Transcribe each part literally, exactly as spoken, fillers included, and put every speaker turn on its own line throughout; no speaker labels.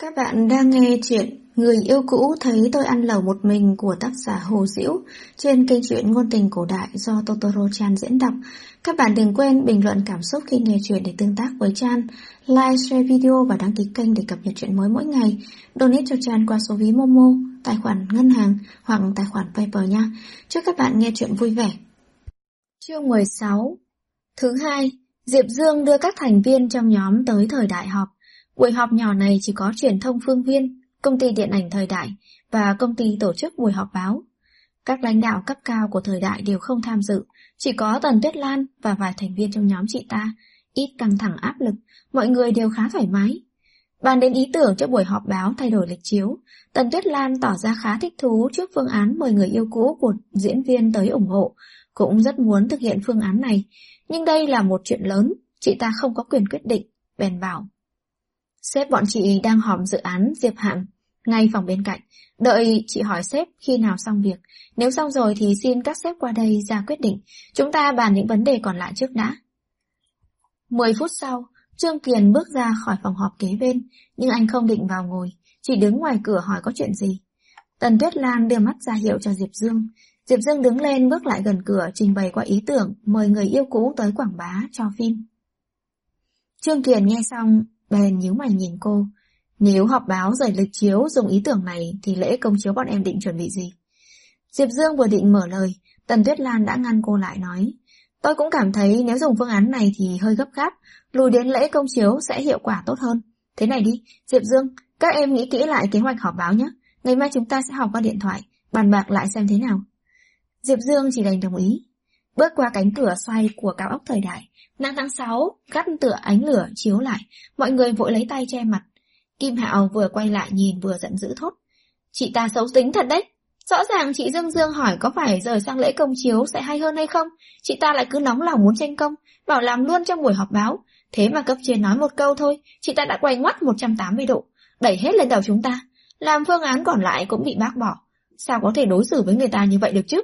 Các bạn đang nghe chuyện Người yêu cũ thấy tôi ăn lẩu một mình của tác giả Hồ Diễu trên kênh truyện ngôn tình cổ đại do Totoro Chan diễn đọc. Các bạn đừng quên bình luận cảm xúc khi nghe chuyện để tương tác với Chan, like, share video và đăng ký kênh để cập nhật chuyện mới mỗi ngày. Donate cho Chan qua số ví Momo, tài khoản ngân hàng hoặc tài khoản PayPal nha. Chúc các bạn nghe chuyện vui vẻ. Chương mười sáu. Thứ hai, Diệp Dương đưa các thành viên trong nhóm tới thời đại họp. Buổi họp nhỏ này chỉ có truyền thông Phương Viên, công ty điện ảnh Thời Đại và công ty tổ chức buổi họp báo. Các lãnh đạo cấp cao của Thời Đại đều không tham dự, chỉ có Tần Tuyết Lan và vài thành viên trong nhóm chị ta. Ít căng thẳng áp lực, mọi người đều khá thoải mái. Bàn đến ý tưởng cho buổi họp báo thay đổi lịch chiếu, Tần Tuyết Lan tỏ ra khá thích thú trước phương án mời người yêu cũ của diễn viên tới ủng hộ, cũng rất muốn thực hiện phương án này. Nhưng đây là một chuyện lớn, chị ta không có quyền quyết định, bèn bảo. Sếp bọn chị đang họp dự án Diệp Hạn, ngay phòng bên cạnh. Đợi chị hỏi sếp khi nào xong việc. Nếu xong rồi thì xin các sếp qua đây ra quyết định. Chúng ta bàn những vấn đề còn lại trước đã. Mười phút sau, Trương Kiền bước ra khỏi phòng họp kế bên, nhưng anh không định vào ngồi, chỉ đứng ngoài cửa hỏi có chuyện gì. Tần Tuyết Lan đưa mắt ra hiệu cho Diệp Dương. Diệp Dương đứng lên bước lại gần cửa trình bày qua ý tưởng mời người yêu cũ tới quảng bá cho phim. Trương Kiền nghe xong bèn nhíu mày nhìn cô. Nếu họp báo rời lịch chiếu dùng ý tưởng này thì lễ công chiếu bọn em định chuẩn bị gì? Diệp Dương vừa định mở lời, Tần Tuyết Lan đã ngăn cô lại nói. Tôi cũng cảm thấy nếu dùng phương án này thì hơi gấp gáp, lùi đến lễ công chiếu sẽ hiệu quả tốt hơn. Thế này đi, Diệp Dương, các em nghĩ kỹ lại kế hoạch họp báo nhé. Ngày mai chúng ta sẽ họp qua điện thoại, bàn bạc lại xem thế nào. Diệp Dương chỉ đành đồng ý. Bước qua cánh cửa xoay của cao ốc Thời Đại, nắng tháng sáu gắt tựa ánh lửa chiếu lại, mọi người vội lấy tay che mặt. Kim Hạo vừa quay lại nhìn vừa giận dữ thốt. Chị ta xấu tính thật đấy. Rõ ràng chị Dương Dương hỏi có phải rời sang lễ công chiếu sẽ hay hơn hay không, chị ta lại cứ nóng lòng muốn tranh công, bảo làm luôn trong buổi họp báo. Thế mà cấp trên nói một câu thôi, chị ta đã quay ngoắt một trăm tám mươi độ, đẩy hết lên đầu chúng ta. Làm phương án còn lại cũng bị bác bỏ. Sao có thể đối xử với người ta như vậy được chứ?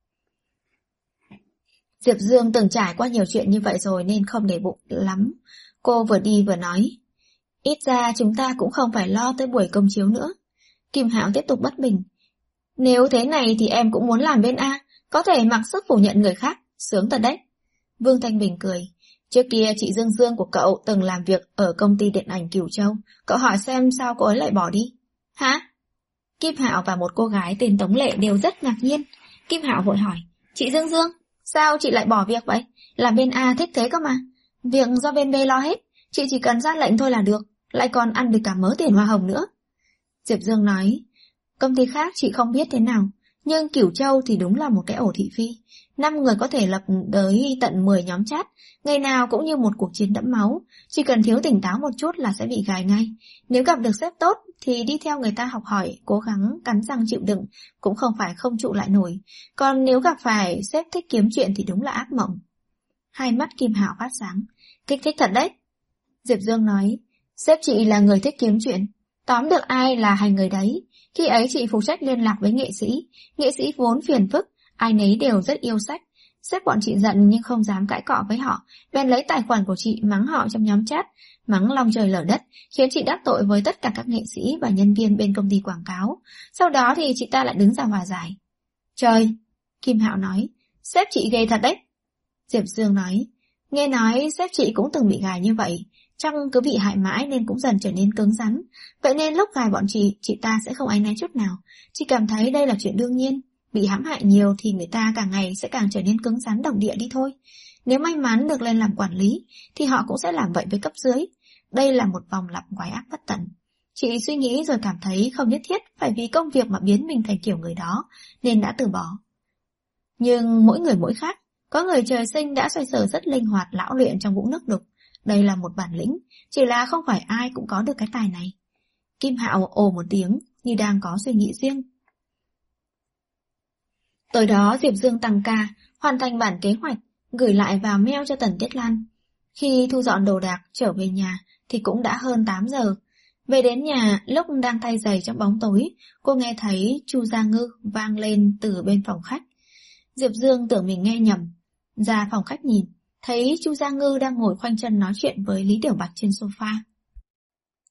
Diệp Dương từng trải qua nhiều chuyện như vậy rồi nên không để bụng lắm. Cô vừa đi vừa nói. Ít ra chúng ta cũng không phải lo tới buổi công chiếu nữa. Kim Hạo tiếp tục bất bình. Nếu thế này thì em cũng muốn làm bên A, có thể mặc sức phủ nhận người khác, sướng thật đấy. Vương Thanh Bình cười. Trước kia chị Dương Dương của cậu từng làm việc ở công ty điện ảnh Cửu Châu, cậu hỏi xem sao cô ấy lại bỏ đi. Hả? Kim Hạo và một cô gái tên Tống Lệ đều rất ngạc nhiên. Kim Hạo vội hỏi. Chị Dương Dương, sao chị lại bỏ việc vậy? Làm bên A thích thế cơ mà. Việc do bên B lo hết, chị chỉ cần ra lệnh thôi là được, lại còn ăn được cả mớ tiền hoa hồng nữa. Diệp Dương nói, công ty khác chị không biết thế nào, nhưng Cửu Châu thì đúng là một cái ổ thị phi. Năm người có thể lập tới tận mười nhóm chat, ngày nào cũng như một cuộc chiến đẫm máu, chỉ cần thiếu tỉnh táo một chút là sẽ bị gài ngay. Nếu gặp được sếp tốt thì đi theo người ta học hỏi, cố gắng cắn răng chịu đựng, cũng không phải không trụ lại nổi. Còn nếu gặp phải sếp thích kiếm chuyện thì đúng là ác mộng. Hai mắt Kim Hạo phát sáng, kích thích thật đấy. Diệp Dương nói, sếp chị là người thích kiếm chuyện, tóm được ai là hành người đấy. Khi ấy chị phụ trách liên lạc với nghệ sĩ, nghệ sĩ vốn phiền phức, ai nấy đều rất yêu sách. Sếp bọn chị giận nhưng không dám cãi cọ với họ, bèn lấy tài khoản của chị mắng họ trong nhóm chat, mắng long trời lở đất, khiến chị đắc tội với tất cả các nghệ sĩ và nhân viên bên công ty quảng cáo. Sau đó thì chị ta lại đứng ra hòa giải. Trời, Kim Hạo nói, sếp chị ghê thật đấy. Diệp Dương nói, nghe nói sếp chị cũng từng bị gài như vậy, chắc cứ bị hại mãi nên cũng dần trở nên cứng rắn. Vậy nên lúc gài bọn chị, chị ta sẽ không áy náy chút nào. Chị cảm thấy đây là chuyện đương nhiên. Bị hãm hại nhiều thì người ta càng ngày sẽ càng trở nên cứng rắn đồng địa đi thôi. Nếu may mắn được lên làm quản lý, thì họ cũng sẽ làm vậy với cấp dưới. Đây là một vòng lặp quái ác bất tận. Chị suy nghĩ rồi cảm thấy không nhất thiết phải vì công việc mà biến mình thành kiểu người đó, nên đã từ bỏ. Nhưng mỗi người mỗi khác, có người trời sinh đã xoay sở rất linh hoạt lão luyện trong vũng nước đục. Đây là một bản lĩnh, chỉ là không phải ai cũng có được cái tài này. Kim Hạo ồ một tiếng, như đang có suy nghĩ riêng. Tối đó Diệp Dương tăng ca, hoàn thành bản kế hoạch, gửi lại vào mail cho Tần Tuyết Lan. Khi thu dọn đồ đạc trở về nhà thì cũng đã hơn tám giờ. Về đến nhà, lúc đang thay giày trong bóng tối, cô nghe thấy Chu Gia Ngư vang lên từ bên phòng khách. Diệp Dương tưởng mình nghe nhầm, ra phòng khách nhìn, thấy Chu Gia Ngư đang ngồi khoanh chân nói chuyện với Lý Tiểu Bạch trên sofa.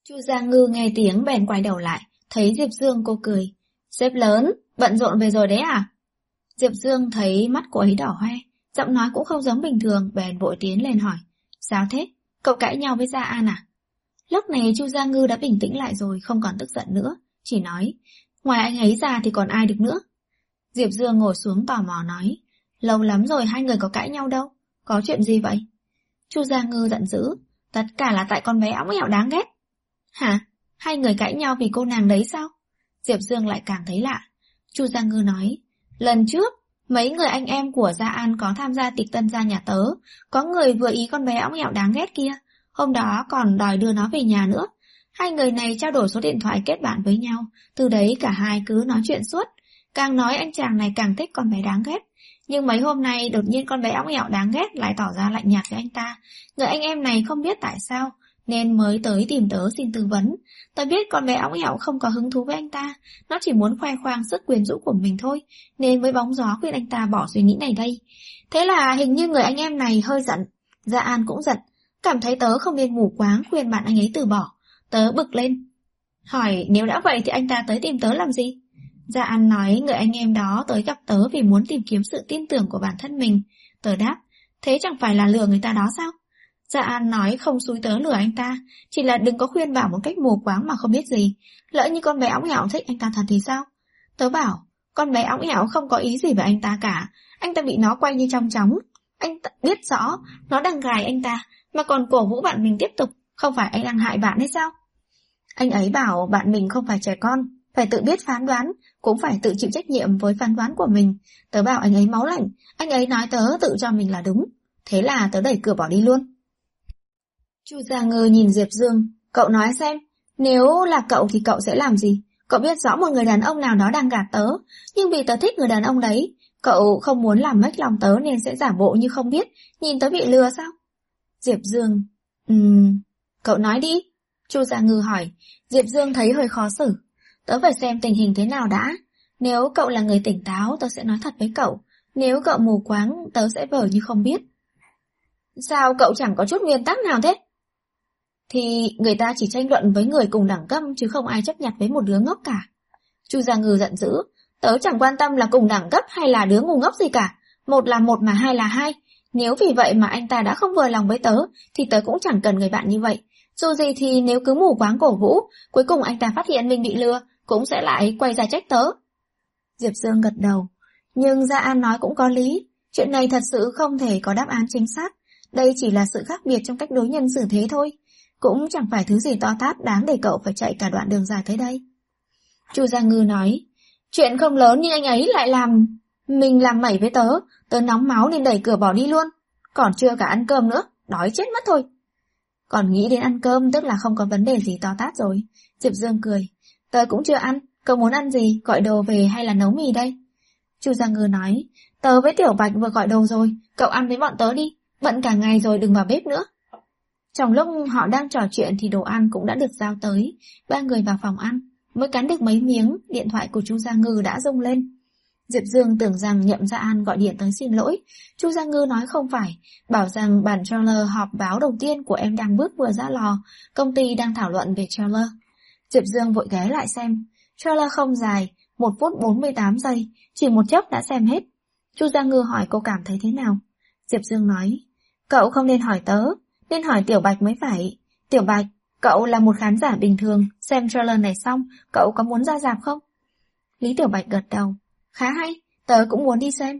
Chu Gia Ngư nghe tiếng bèn quay đầu lại, thấy Diệp Dương cô cười. Sếp lớn, bận rộn về rồi đấy à? Diệp Dương thấy mắt cô ấy đỏ hoe, giọng nói cũng không giống bình thường, bèn vội tiến lên hỏi. Sao thế? Cậu cãi nhau với Gia An à? Lúc này Chu Gia Ngư đã bình tĩnh lại rồi, không còn tức giận nữa, chỉ nói. Ngoài anh ấy ra thì còn ai được nữa? Diệp Dương ngồi xuống tò mò nói. Lâu lắm rồi hai người có cãi nhau đâu, có chuyện gì vậy? Chu Gia Ngư giận dữ. Tất cả là tại con bé óng ẻo đáng ghét. Hả? Hai người cãi nhau vì cô nàng đấy sao? Diệp Dương lại càng thấy lạ. Chu Gia Ngư nói. Lần trước, mấy người anh em của Gia An có tham gia tiệc tân gia nhà tớ. Có người vừa ý con bé óng ẻo đáng ghét kia. Hôm đó còn đòi đưa nó về nhà nữa. Hai người này trao đổi số điện thoại kết bạn với nhau. Từ đấy cả hai cứ nói chuyện suốt. Càng nói anh chàng này càng thích con bé đáng ghét. Nhưng mấy hôm nay đột nhiên con bé óng ẻo đáng ghét lại tỏ ra lạnh nhạt với anh ta. Người anh em này không biết tại sao nên mới tới tìm tớ xin tư vấn. Tớ biết con bé óng ẻo không có hứng thú với anh ta, nó chỉ muốn khoe khoang sức quyến rũ của mình thôi, nên mới bóng gió khuyên anh ta bỏ suy nghĩ này đây. Thế là hình như người anh em này hơi giận. Gia An cũng giận, cảm thấy tớ không nên mù quáng khuyên bạn anh ấy từ bỏ. Tớ bực lên, hỏi nếu đã vậy thì anh ta tới tìm tớ làm gì? Gia An nói người anh em đó tới gặp tớ vì muốn tìm kiếm sự tin tưởng của bản thân mình. Tớ đáp, thế chẳng phải là lừa người ta đó sao? Gia An nói không xúi tớ lừa anh ta, chỉ là đừng có khuyên bảo một cách mù quáng mà không biết gì. Lỡ như con bé óng ẻo thích anh ta thật thì sao? Tớ bảo, con bé óng ẻo không có ý gì về anh ta cả, anh ta bị nó quay như trong chóng. Anh ta biết rõ nó đang gài anh ta, mà còn cổ vũ bạn mình tiếp tục, không phải anh đang hại bạn hay sao? Anh ấy bảo bạn mình không phải trẻ con, phải tự biết phán đoán, cũng phải tự chịu trách nhiệm với phán đoán của mình. Tớ bảo anh ấy máu lạnh, anh ấy nói tớ tự cho mình là đúng. Thế là tớ đẩy cửa bỏ đi luôn. Chu Gia Ngư nhìn Diệp Dương, cậu nói xem, nếu là cậu thì cậu sẽ làm gì? Cậu biết rõ một người đàn ông nào đó đang gạt tớ, nhưng vì tớ thích người đàn ông đấy, cậu không muốn làm mất lòng tớ nên sẽ giả bộ như không biết, nhìn tớ bị lừa sao? Diệp Dương, ừm, cậu nói đi. Chu Gia Ngư hỏi. Diệp Dương thấy hơi khó xử. Tớ phải xem tình hình thế nào đã. Nếu cậu là người tỉnh táo, tớ sẽ nói thật với cậu. Nếu cậu mù quáng, tớ sẽ vờ như không biết. Sao cậu chẳng có chút nguyên tắc nào thế? Thì người ta chỉ tranh luận với người cùng đẳng cấp chứ không ai chấp nhặt với một đứa ngốc cả. Chu Gia Ngư giận dữ. Tớ chẳng quan tâm là cùng đẳng cấp hay là đứa ngu ngốc gì cả. Một là một mà hai là hai. Nếu vì vậy mà anh ta đã không vừa lòng với tớ, thì tớ cũng chẳng cần người bạn như vậy. Dù gì thì nếu cứ mù quáng cổ vũ, cuối cùng anh ta phát hiện mình bị lừa, cũng sẽ lại quay ra trách tớ. Diệp Dương gật đầu. Nhưng Gia An nói cũng có lý. Chuyện này thật sự không thể có đáp án chính xác. Đây chỉ là sự khác biệt trong cách đối nhân xử thế thôi. Cũng chẳng phải thứ gì to tát đáng để cậu phải chạy cả đoạn đường dài tới đây. Chu Gia Ngư nói. Chuyện không lớn nhưng anh ấy lại làm... Mình làm mẩy với tớ. Tớ nóng máu nên đẩy cửa bỏ đi luôn. Còn chưa cả ăn cơm nữa. Đói chết mất thôi. Còn nghĩ đến ăn cơm tức là không có vấn đề gì to tát rồi. Diệp Dương cười. Tớ cũng chưa ăn. Cậu muốn ăn gì? Gọi đồ về hay là nấu mì đây? Chu Gia Ngư nói. Tớ với Tiểu Bạch vừa gọi đồ rồi. Cậu ăn với bọn tớ đi. Bận cả ngày rồi đừng vào bếp nữa. Trong lúc họ đang trò chuyện thì đồ ăn cũng đã được giao tới. Ba người vào phòng ăn. Mới cắn được mấy miếng, điện thoại của Chu Gia Ngư đã rung lên. Diệp Dương tưởng rằng Nhậm Gia An gọi điện tới xin lỗi. Chu Gia Ngư nói không phải, bảo rằng bản trailer họp báo đầu tiên của em đang bước vừa ra lò, công ty đang thảo luận về trailer. Diệp Dương vội ghé lại xem. Trailer không dài, một phút bốn mươi tám giây, chỉ một chốc đã xem hết. Chu Gia Ngư hỏi cô cảm thấy thế nào. Diệp Dương nói, cậu không nên hỏi tớ, nên hỏi Tiểu Bạch mới phải. Tiểu Bạch, cậu là một khán giả bình thường, xem trailer này xong, cậu có muốn ra rạp không? Lý Tiểu Bạch gật đầu. Khá hay, tớ cũng muốn đi xem.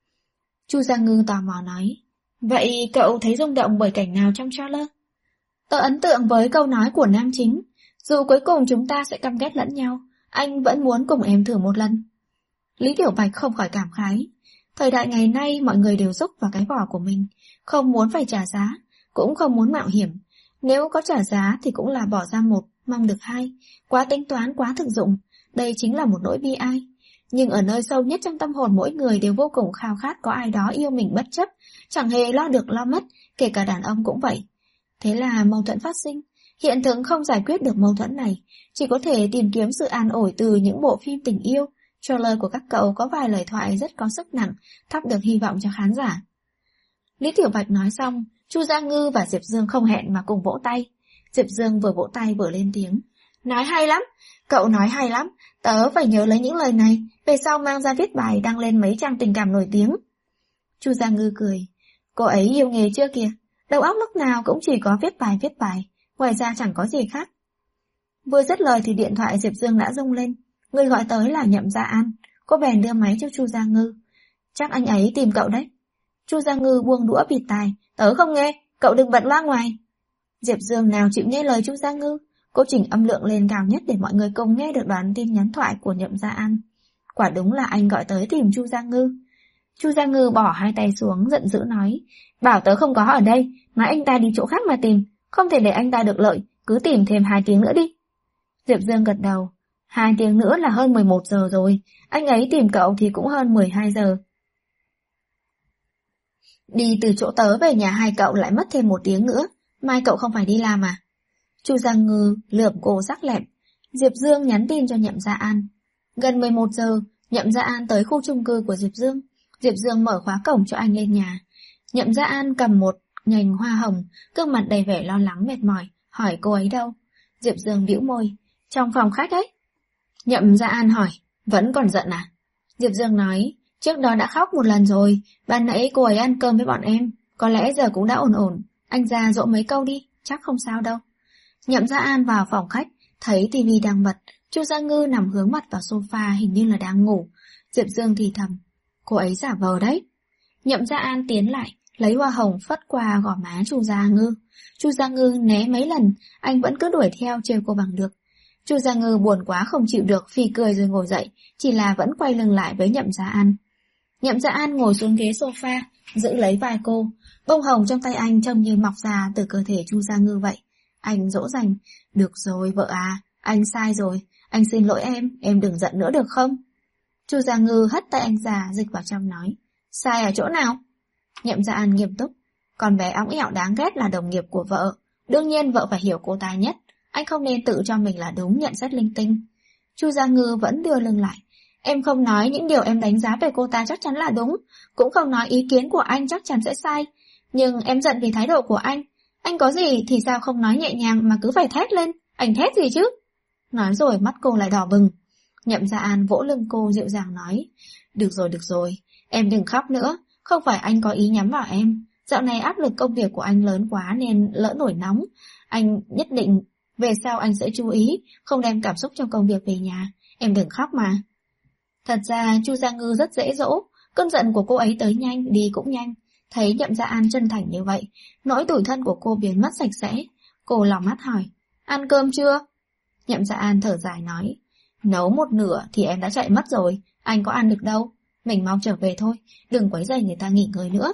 Chu Gia Ngư tò mò nói, vậy cậu thấy rung động bởi cảnh nào trong trailer? Tớ ấn tượng với câu nói của nam chính, dù cuối cùng chúng ta sẽ căm ghét lẫn nhau, anh vẫn muốn cùng em thử một lần. Lý Tiểu Bạch không khỏi cảm khái. Thời đại ngày nay mọi người đều rúc vào cái vỏ của mình, không muốn phải trả giá, cũng không muốn mạo hiểm. Nếu có trả giá thì cũng là bỏ ra một, mong được hai. Quá tính toán, quá thực dụng, đây chính là một nỗi bi ai. Nhưng ở nơi sâu nhất trong tâm hồn mỗi người đều vô cùng khao khát có ai đó yêu mình bất chấp, chẳng hề lo được lo mất, kể cả đàn ông cũng vậy. Thế là mâu thuẫn phát sinh. Hiện thực không giải quyết được mâu thuẫn này, chỉ có thể tìm kiếm sự an ủi từ những bộ phim tình yêu. Trailer của các cậu có vài lời thoại rất có sức nặng, thắp được hy vọng cho khán giả. Lý Tiểu Bạch nói xong, Chu Gia Ngư và Diệp Dương không hẹn mà cùng vỗ tay. Diệp Dương vừa vỗ tay vừa lên tiếng. Nói hay lắm, cậu nói hay lắm, tớ phải nhớ lấy những lời này, về sau mang ra viết bài đăng lên mấy trang tình cảm nổi tiếng. Chu Gia Ngư cười. Cô ấy yêu nghề chưa kìa, đầu óc lúc nào cũng chỉ có viết bài viết bài, ngoài ra chẳng có gì khác. Vừa dứt lời thì điện thoại Diệp Dương đã rung lên, người gọi tới là Nhậm Gia An. Cô bèn đưa máy cho Chu Gia Ngư. Chắc anh ấy tìm cậu đấy. Chu Gia Ngư buông đũa bịt tai. Tớ không nghe, cậu đừng bật loa ngoài. Diệp Dương nào chịu nghe lời Chu Gia Ngư. Cô chỉnh âm lượng lên cao nhất để mọi người cùng nghe được đoạn tin nhắn thoại của Nhậm Gia An. Quả đúng là anh gọi tới tìm Chu Gia Ngư. Chu Gia Ngư bỏ hai tay xuống giận dữ nói. Bảo tớ không có ở đây, nói anh ta đi chỗ khác mà tìm, không thể để anh ta được lợi, cứ tìm thêm hai tiếng nữa đi. Diệp Dương gật đầu. Hai tiếng nữa là hơn mười một giờ rồi, anh ấy tìm cậu thì cũng hơn mười hai giờ. Đi từ chỗ tớ về nhà hai cậu lại mất thêm một tiếng nữa, mai cậu không phải đi làm à? Chu Gia Ngư lườm cô sắc lẹm. Diệp Dương nhắn tin cho Nhậm Gia An. Gần mười một giờ, Nhậm Gia An tới khu chung cư của Diệp Dương. Diệp Dương mở khóa cổng cho anh lên nhà. Nhậm Gia An cầm một nhành hoa hồng, gương mặt đầy vẻ lo lắng mệt mỏi, hỏi cô ấy đâu. Diệp Dương bĩu môi. Trong phòng khách ấy. Nhậm Gia An hỏi. Vẫn còn giận à? Diệp Dương nói. Trước đó đã khóc một lần rồi, ban nãy cô ấy ăn cơm với bọn em, có lẽ giờ cũng đã ổn ổn. Anh ra dỗ mấy câu đi, chắc không sao đâu. Nhậm Gia An vào phòng khách, thấy tivi đang bật, Chu Gia Ngư nằm hướng mặt vào sofa hình như là đang ngủ. Diệp Dương thì thầm. Cô ấy giả vờ đấy. Nhậm Gia An tiến lại, lấy hoa hồng phất qua gò má Chu Gia Ngư. Chu Gia Ngư né mấy lần, anh vẫn cứ đuổi theo trêu cô bằng được. Chu Gia Ngư buồn quá không chịu được, phì cười rồi ngồi dậy, chỉ là vẫn quay lưng lại với Nhậm Gia An. Nhậm Gia An ngồi xuống ghế sofa, giữ lấy vai cô. Bông hồng trong tay anh trông như mọc ra từ cơ thể Chu Gia Ngư vậy. Anh dỗ dành. Được rồi vợ à, anh sai rồi, anh xin lỗi em, em đừng giận nữa được không? Chu Gia Ngư hất tay anh ra dịch vào trong nói. Sai ở chỗ nào? Nhậm Gia An nghiêm túc. Con bé óng ẹo đáng ghét là đồng nghiệp của vợ, đương nhiên vợ phải hiểu cô ta nhất. Anh không nên tự cho mình là đúng nhận xét linh tinh. Chu Gia Ngư vẫn đưa lưng lại. Em không nói những điều em đánh giá về cô ta chắc chắn là đúng, cũng không nói ý kiến của anh chắc chắn sẽ sai. Nhưng em giận vì thái độ của anh. Anh có gì thì sao không nói nhẹ nhàng mà cứ phải thét lên, anh thét gì chứ? Nói rồi mắt cô lại đỏ bừng. Nhậm Gia An vỗ lưng cô dịu dàng nói. Được rồi, được rồi, em đừng khóc nữa, không phải anh có ý nhắm vào em. Dạo này áp lực công việc của anh lớn quá nên lỡ nổi nóng. Anh nhất định về sau anh sẽ chú ý, không đem cảm xúc trong công việc về nhà. Em đừng khóc mà. Thật ra Chu Gia Ngư rất dễ dỗ, cơn giận của cô ấy tới nhanh, đi cũng nhanh. Thấy Nhậm Gia An chân thành như vậy, nỗi tủi thân của cô biến mất sạch sẽ. Cô lòng mắt hỏi, ăn cơm chưa? Nhậm Gia An thở dài nói, nấu một nửa thì em đã chạy mất rồi, anh có ăn được đâu. Mình mau trở về thôi, đừng quấy rầy người ta nghỉ ngơi nữa.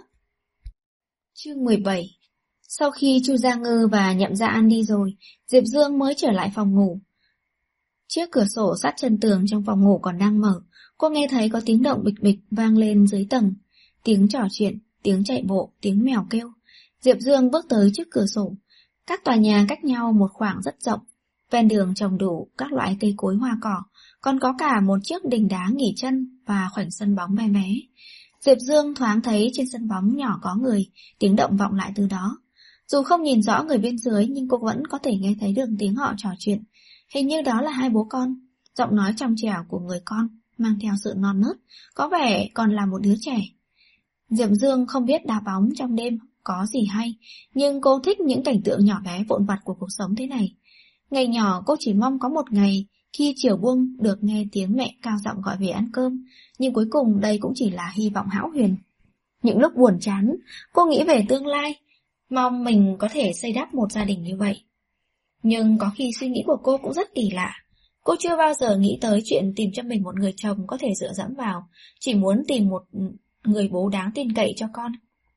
Chương mười bảy. Sau khi Chu Gia Ngư và Nhậm Gia An đi rồi, Diệp Dương mới trở lại phòng ngủ. Chiếc cửa sổ sát chân tường trong phòng ngủ còn đang mở, cô nghe thấy có tiếng động bịch bịch vang lên dưới tầng. Tiếng trò chuyện, tiếng chạy bộ, tiếng mèo kêu. Diệp Dương bước tới trước cửa sổ. Các tòa nhà cách nhau một khoảng rất rộng. Ven đường trồng đủ các loại cây cối hoa cỏ, còn có cả một chiếc đình đá nghỉ chân và khoảnh sân bóng bé bé. Diệp Dương thoáng thấy trên sân bóng nhỏ có người, tiếng động vọng lại từ đó. Dù không nhìn rõ người bên dưới nhưng cô vẫn có thể nghe thấy được tiếng họ trò chuyện. Hình như đó là hai bố con. Giọng nói trong trẻo của người con mang theo sự non nớt, có vẻ còn là một đứa trẻ. Diệp Dương không biết đá bóng trong đêm có gì hay, nhưng cô thích những cảnh tượng nhỏ bé vụn vặt của cuộc sống thế này. Ngày nhỏ cô chỉ mong có một ngày khi chiều buông được nghe tiếng mẹ cao giọng gọi về ăn cơm, nhưng cuối cùng đây cũng chỉ là hy vọng hão huyền. Những lúc buồn chán, cô nghĩ về tương lai, mong mình có thể xây đắp một gia đình như vậy. Nhưng có khi suy nghĩ của cô cũng rất kỳ lạ. Cô chưa bao giờ nghĩ tới chuyện tìm cho mình một người chồng có thể dựa dẫm vào, chỉ muốn tìm một người bố đáng tin cậy cho con.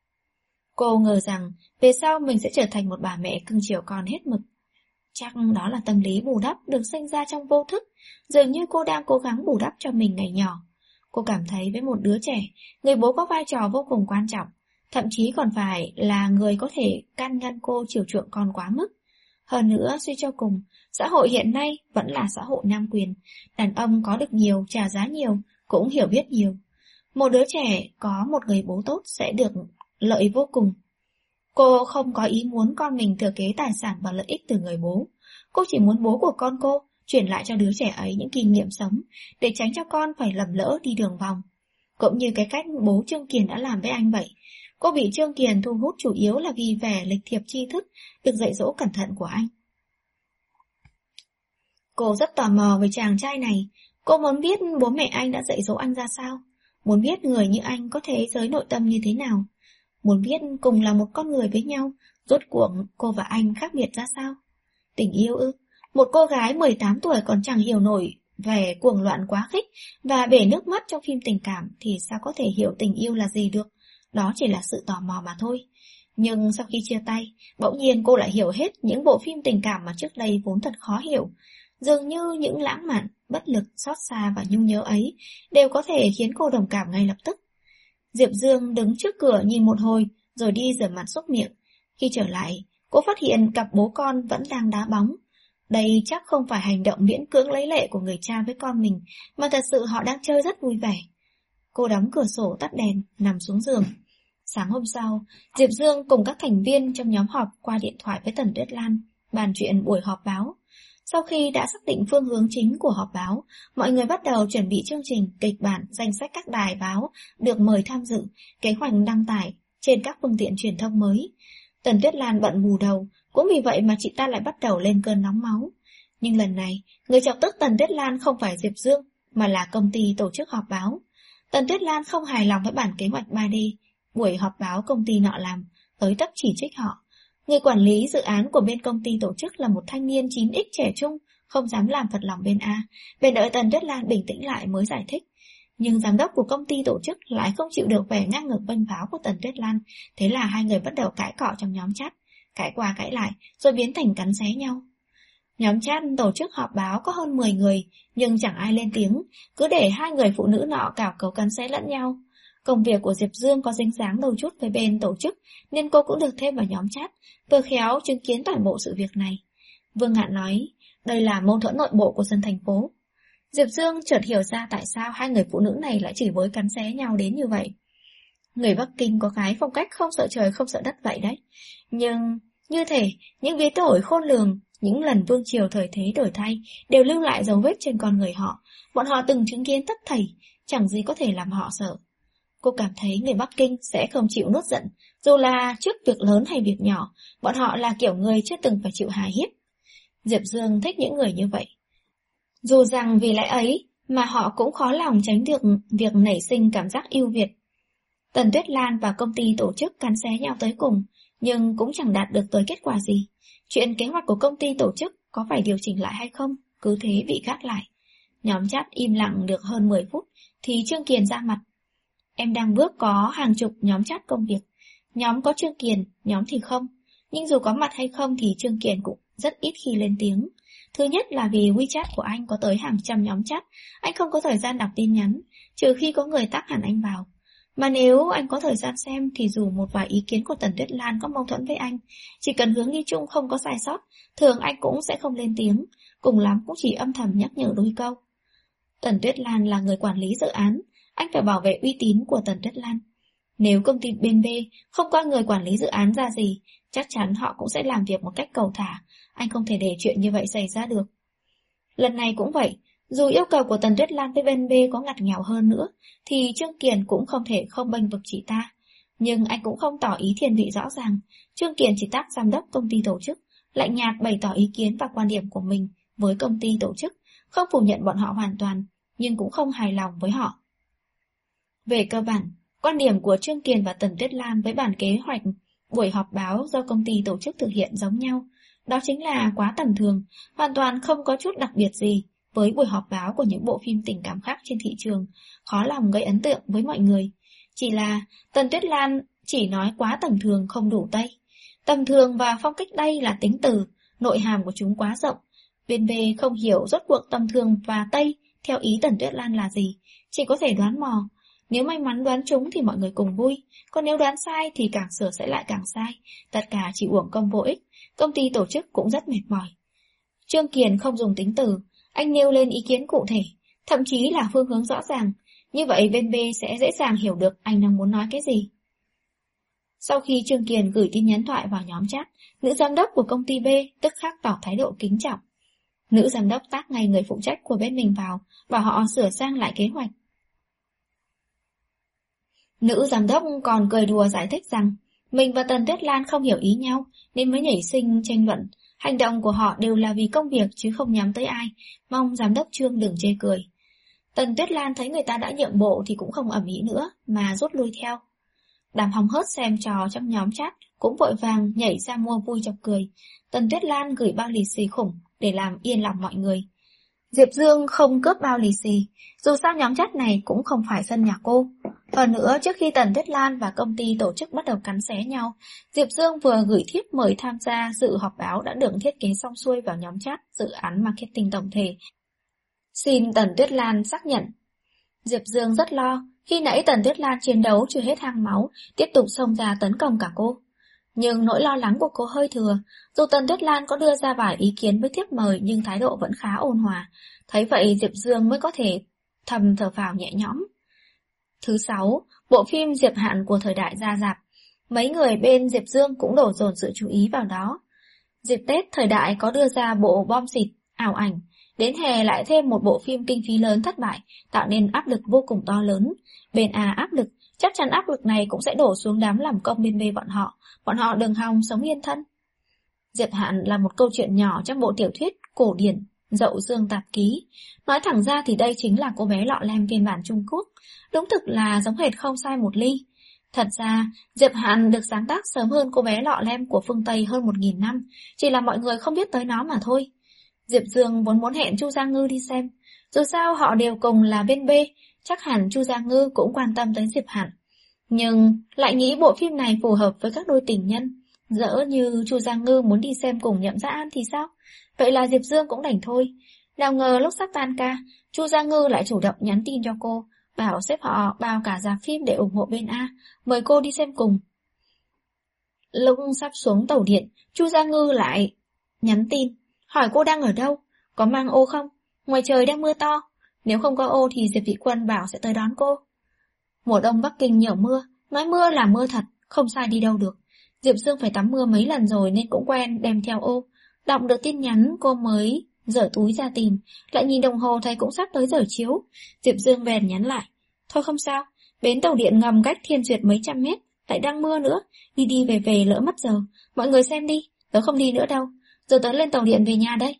Cô ngờ rằng về sau mình sẽ trở thành một bà mẹ cưng chiều con hết mực. Chắc đó là tâm lý bù đắp được sinh ra trong vô thức, dường như cô đang cố gắng bù đắp cho mình ngày nhỏ. Cô cảm thấy với một đứa trẻ, người bố có vai trò vô cùng quan trọng, thậm chí còn phải là người có thể can ngăn cô chiều chuộng con quá mức. Hơn nữa, suy cho cùng, xã hội hiện nay vẫn là xã hội nam quyền, đàn ông có được nhiều, trả giá nhiều, cũng hiểu biết nhiều. Một đứa trẻ có một người bố tốt sẽ được lợi vô cùng. Cô không có ý muốn con mình thừa kế tài sản và lợi ích từ người bố. Cô chỉ muốn bố của con cô truyền lại cho đứa trẻ ấy những kinh nghiệm sống, để tránh cho con phải lầm lỡ đi đường vòng. Cũng như cái cách bố Trương Kiền đã làm với anh vậy. Cô bị Trương Kiền thu hút chủ yếu là vì vẻ lịch thiệp tri thức, được dạy dỗ cẩn thận của anh. Cô rất tò mò về chàng trai này. Cô muốn biết bố mẹ anh đã dạy dỗ anh ra sao, muốn biết người như anh có thế giới nội tâm như thế nào, muốn biết cùng là một con người với nhau, rốt cuộc cô và anh khác biệt ra sao. Tình yêu ư? Một cô gái mười tám tuổi còn chẳng hiểu nổi về cuồng loạn quá khích và bể nước mắt trong phim tình cảm thì sao có thể hiểu tình yêu là gì được. Đó chỉ là sự tò mò mà thôi. Nhưng sau khi chia tay, bỗng nhiên cô lại hiểu hết những bộ phim tình cảm mà trước đây vốn thật khó hiểu. Dường như những lãng mạn, bất lực, xót xa và nhung nhớ ấy đều có thể khiến cô đồng cảm ngay lập tức. Diệp Dương đứng trước cửa nhìn một hồi rồi đi rửa mặt xúc miệng. Khi trở lại, cô phát hiện cặp bố con vẫn đang đá bóng. Đây chắc không phải hành động miễn cưỡng lấy lệ của người cha với con mình, mà thật sự họ đang chơi rất vui vẻ. Cô đóng cửa sổ tắt đèn, nằm xuống giường. Sáng hôm sau, Diệp Dương cùng các thành viên trong nhóm họp qua điện thoại với Tần Tuyết Lan, bàn chuyện buổi họp báo. Sau khi đã xác định phương hướng chính của họp báo, mọi người bắt đầu chuẩn bị chương trình, kịch bản, danh sách các đài báo được mời tham dự, kế hoạch đăng tải trên các phương tiện truyền thông mới. Tần Tuyết Lan bận bù đầu, cũng vì vậy mà chị ta lại bắt đầu lên cơn nóng máu. Nhưng lần này, người chọc tức Tần Tuyết Lan không phải Diệp Dương, mà là công ty tổ chức họp báo. Tần Tuyết Lan không hài lòng với bản kế hoạch ba D, buổi họp báo công ty nọ làm, tới tấp chỉ trích họ. Người quản lý dự án của bên công ty tổ chức là một thanh niên chín x trẻ trung, không dám làm phật lòng bên A, bèn đợi Tần Tuyết Lan bình tĩnh lại mới giải thích. Nhưng giám đốc của công ty tổ chức lại không chịu được vẻ ngang ngược vênh váo của Tần Tuyết Lan, thế là hai người bắt đầu cãi cọ trong nhóm chat, cãi qua cãi lại rồi biến thành cắn xé nhau. Nhóm chat tổ chức họp báo có hơn mười người, nhưng chẳng ai lên tiếng, cứ để hai người phụ nữ nọ cào cấu cắn xé lẫn nhau. Công việc của Diệp Dương có dính dáng đôi chút với bên tổ chức, nên cô cũng được thêm vào nhóm chat, vừa khéo chứng kiến toàn bộ sự việc này. Vương Ngạn nói, đây là mâu thuẫn nội bộ của dân thành phố. Diệp Dương chợt hiểu ra tại sao hai người phụ nữ này lại chỉ với cắn xé nhau đến như vậy. Người Bắc Kinh có cái phong cách không sợ trời không sợ đất vậy đấy. Nhưng, như thể, những biến đổi khôn lường, những lần vương triều thời thế đổi thay đều lưu lại dấu vết trên con người họ. Bọn họ từng chứng kiến tất thảy, chẳng gì có thể làm họ sợ. Cô cảm thấy người Bắc Kinh sẽ không chịu nuốt giận, dù là trước việc lớn hay việc nhỏ, bọn họ là kiểu người chưa từng phải chịu hà hiếp. Diệp Dương thích những người như vậy. Dù rằng vì lẽ ấy mà họ cũng khó lòng tránh được việc nảy sinh cảm giác ưu việt. Tần Tuyết Lan và công ty tổ chức cắn xé nhau tới cùng, nhưng cũng chẳng đạt được tới kết quả gì. Chuyện kế hoạch của công ty tổ chức có phải điều chỉnh lại hay không, cứ thế bị gác lại. Nhóm chat im lặng được hơn mười phút, thì Trương Kiền ra mặt. Em đang bước có hàng chục nhóm chat công việc. Nhóm có Trương Kiền, nhóm thì không. Nhưng dù có mặt hay không thì Trương Kiền cũng rất ít khi lên tiếng. Thứ nhất là vì WeChat của anh có tới hàng trăm nhóm chat, anh không có thời gian đọc tin nhắn, trừ khi có người tác hẳn anh vào. Mà nếu anh có thời gian xem thì dù một vài ý kiến của Tần Tuyết Lan có mâu thuẫn với anh, chỉ cần hướng đi chung không có sai sót, thường anh cũng sẽ không lên tiếng, cùng lắm cũng chỉ âm thầm nhắc nhở đôi câu. Tần Tuyết Lan là người quản lý dự án, anh phải bảo vệ uy tín của Tần Tuyết Lan. Nếu công ty bên B không coi người quản lý dự án ra gì, chắc chắn họ cũng sẽ làm việc một cách cầu thả, anh không thể để chuyện như vậy xảy ra được. Lần này cũng vậy, dù yêu cầu của Tần Tuyết Lan với bên B có ngặt nghèo hơn nữa, thì Trương Kiền cũng không thể không bênh vực chị ta. Nhưng anh cũng không tỏ ý thiên vị rõ ràng, Trương Kiền chỉ tác giám đốc công ty tổ chức, lạnh nhạt bày tỏ ý kiến và quan điểm của mình với công ty tổ chức, không phủ nhận bọn họ hoàn toàn, nhưng cũng không hài lòng với họ. Về cơ bản, quan điểm của Trương Kiền và Tần Tuyết Lan với bản kế hoạch buổi họp báo do công ty tổ chức thực hiện giống nhau, đó chính là quá tầm thường, hoàn toàn không có chút đặc biệt gì với buổi họp báo của những bộ phim tình cảm khác trên thị trường, khó lòng gây ấn tượng với mọi người. Chỉ là Tần Tuyết Lan chỉ nói quá tầm thường không đủ tây. Tầm thường và phong cách đây là tính từ, nội hàm của chúng quá rộng. Bên B không hiểu rốt cuộc tầm thường và tây theo ý Tần Tuyết Lan là gì, chỉ có thể đoán mò. Nếu may mắn đoán trúng thì mọi người cùng vui, còn nếu đoán sai thì càng sửa sẽ lại càng sai, tất cả chỉ uổng công vô ích, công ty tổ chức cũng rất mệt mỏi. Trương Kiền không dùng tính từ, anh nêu lên ý kiến cụ thể, thậm chí là phương hướng rõ ràng, như vậy bên B sẽ dễ dàng hiểu được anh đang muốn nói cái gì. Sau khi Trương Kiền gửi tin nhắn thoại vào nhóm chat, nữ giám đốc của công ty B tức khắc tỏ thái độ kính trọng. Nữ giám đốc tác ngay người phụ trách của bên mình vào, bảo họ sửa sang lại kế hoạch. Nữ giám đốc còn cười đùa giải thích rằng mình và Tần Tuyết Lan không hiểu ý nhau nên mới nảy sinh tranh luận. Hành động của họ đều là vì công việc chứ không nhắm tới ai, mong giám đốc Trương đừng chê cười. Tần Tuyết Lan thấy người ta đã nhượng bộ thì cũng không ầm ĩ nữa mà rút lui theo. Đám hóng hớt xem trò trong nhóm chat cũng vội vàng nhảy ra mua vui chọc cười. Tần Tuyết Lan gửi bao lì xì khủng để làm yên lòng mọi người. Diệp Dương không cướp bao lì xì, dù sao nhóm chat này cũng không phải sân nhà cô. Hơn nữa, trước khi Tần Tuyết Lan và công ty tổ chức bắt đầu cắn xé nhau, Diệp Dương vừa gửi thiếp mời tham gia dự họp báo đã được thiết kế xong xuôi vào nhóm chat dự án marketing tổng thể. Xin Tần Tuyết Lan xác nhận. Diệp Dương rất lo, khi nãy Tần Tuyết Lan chiến đấu chưa hết hang máu, tiếp tục xông ra tấn công cả cô. Nhưng nỗi lo lắng của cô hơi thừa, dù Tần Tuyết Lan có đưa ra vài ý kiến với thiếp mời nhưng thái độ vẫn khá ôn hòa. Thấy vậy Diệp Dương mới có thể thầm thở phào nhẹ nhõm. Thứ sáu, bộ phim Diệp Hạn của thời đại ra rạp. Mấy người bên Diệp Dương cũng đổ dồn sự chú ý vào đó. Dịp Tết thời đại có đưa ra bộ bom xịt, ảo ảnh. Đến hè lại thêm một bộ phim kinh phí lớn thất bại, tạo nên áp lực vô cùng to lớn. Bên A áp lực, chắc chắn áp lực này cũng sẽ đổ xuống đám làm công bên B bọn họ. Bọn họ đừng hòng sống yên thân. Diệp Hạn là một câu chuyện nhỏ trong bộ tiểu thuyết cổ điển Dậu Dương tạp ký. Nói thẳng ra thì đây chính là cô bé lọ lem phiên bản Trung Quốc. Đúng thực là giống hệt không sai một ly. Thật ra, Diệp Hạn được sáng tác sớm hơn cô bé lọ lem của phương Tây hơn một nghìn năm, chỉ là mọi người không biết tới nó mà thôi. Diệp Dương vốn muốn hẹn Chu Gia Ngư đi xem. Dù sao họ đều cùng là bên B, chắc hẳn Chu Gia Ngư cũng quan tâm tới Diệp Hạn. Nhưng lại nghĩ bộ phim này phù hợp với các đôi tình nhân. Dỡ như Chu Gia Ngư muốn đi xem cùng Nhậm Gia An thì sao? Vậy là Diệp Dương cũng đành thôi. Nào ngờ lúc sắp tan ca, Chu Gia Ngư lại chủ động nhắn tin cho cô, bảo xếp họ bao cả rạp phim để ủng hộ bên A, mời cô đi xem cùng. Lúc sắp xuống tàu điện, Chu Gia Ngư lại nhắn tin, hỏi cô đang ở đâu, có mang ô không? Ngoài trời đang mưa to, nếu không có ô thì Diệp Vị Quân bảo sẽ tới đón cô. Mùa đông Bắc Kinh nhiều mưa, nói mưa là mưa thật, không sai đi đâu được. Diệp Dương phải tắm mưa mấy lần rồi nên cũng quen đem theo ô. Đọc được tin nhắn cô mới giở túi ra tìm, lại nhìn đồng hồ thấy cũng sắp tới giờ chiếu. Diệp Dương bèn nhắn lại, thôi không sao, bến tàu điện ngầm cách Thiên Duyệt mấy trăm mét, lại đang mưa nữa, đi đi về về lỡ mất giờ, mọi người xem đi, tớ không đi nữa đâu, giờ tớ lên tàu điện về nhà đây.